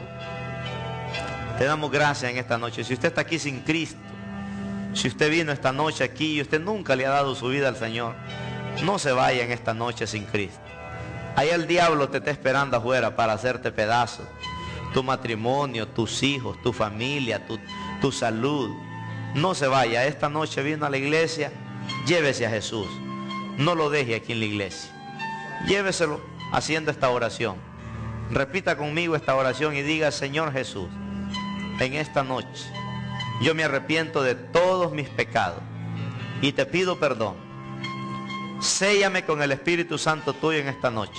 Te damos gracias en esta noche. Si usted está aquí sin Cristo, si usted vino esta noche aquí y usted nunca le ha dado su vida al Señor, no se vaya en esta noche sin Cristo. Ahí el diablo te está esperando afuera para hacerte pedazos. Tu matrimonio, tus hijos, tu familia, tu, tu salud. No se vaya. Esta noche vino a la iglesia, llévese a Jesús. No lo deje aquí en la iglesia. Lléveselo haciendo esta oración. Repita conmigo esta oración y diga, Señor Jesús, en esta noche yo me arrepiento de todos mis pecados y te pido perdón. Séllame con el Espíritu Santo tuyo en esta noche.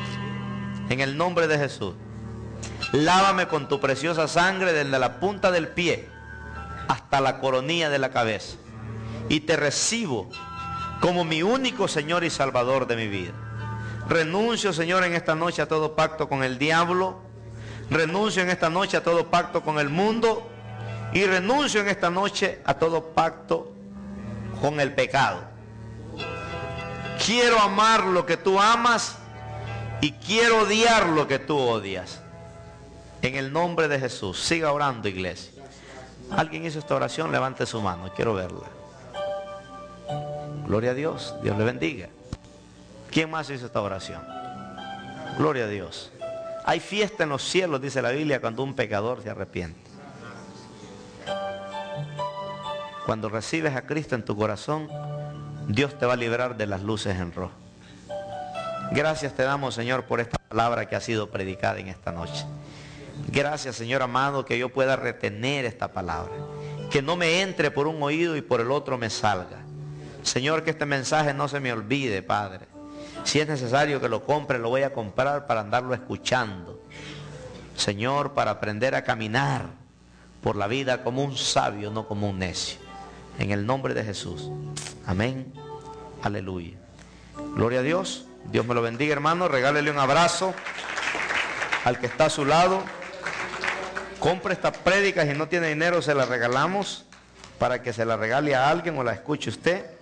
En el nombre de Jesús. Lávame con tu preciosa sangre desde la punta del pie hasta la coronilla de la cabeza. Y te recibo como mi único Señor y Salvador de mi vida. Renuncio, Señor, en esta noche a todo pacto con el diablo. Renuncio en esta noche a todo pacto con el mundo. Y renuncio en esta noche a todo pacto con el pecado. Quiero amar lo que tú amas y quiero odiar lo que tú odias. En el nombre de Jesús. Siga orando, iglesia. ¿Alguien hizo esta oración? Levante su mano, quiero verla. Gloria a Dios, Dios le bendiga. ¿Quién más hizo esta oración? Gloria a Dios. Hay fiesta en los cielos, dice la Biblia, cuando un pecador se arrepiente. Cuando recibes a Cristo en tu corazón, Dios te va a librar de las luces en rojo. Gracias te damos, Señor, por esta palabra que ha sido predicada en esta noche. Gracias, Señor amado, que yo pueda retener esta palabra. Que no me entre por un oído y por el otro me salga. Señor, que este mensaje no se me olvide, Padre. Si es necesario que lo compre, lo voy a comprar para andarlo escuchando. Señor, para aprender a caminar por la vida como un sabio, no como un necio. En el nombre de Jesús. Amén. Aleluya. Gloria a Dios. Dios me lo bendiga, hermano. Regálele un abrazo al que está a su lado. Compre estas prédicas y no tiene dinero, se las regalamos para que se la regale a alguien o la escuche usted.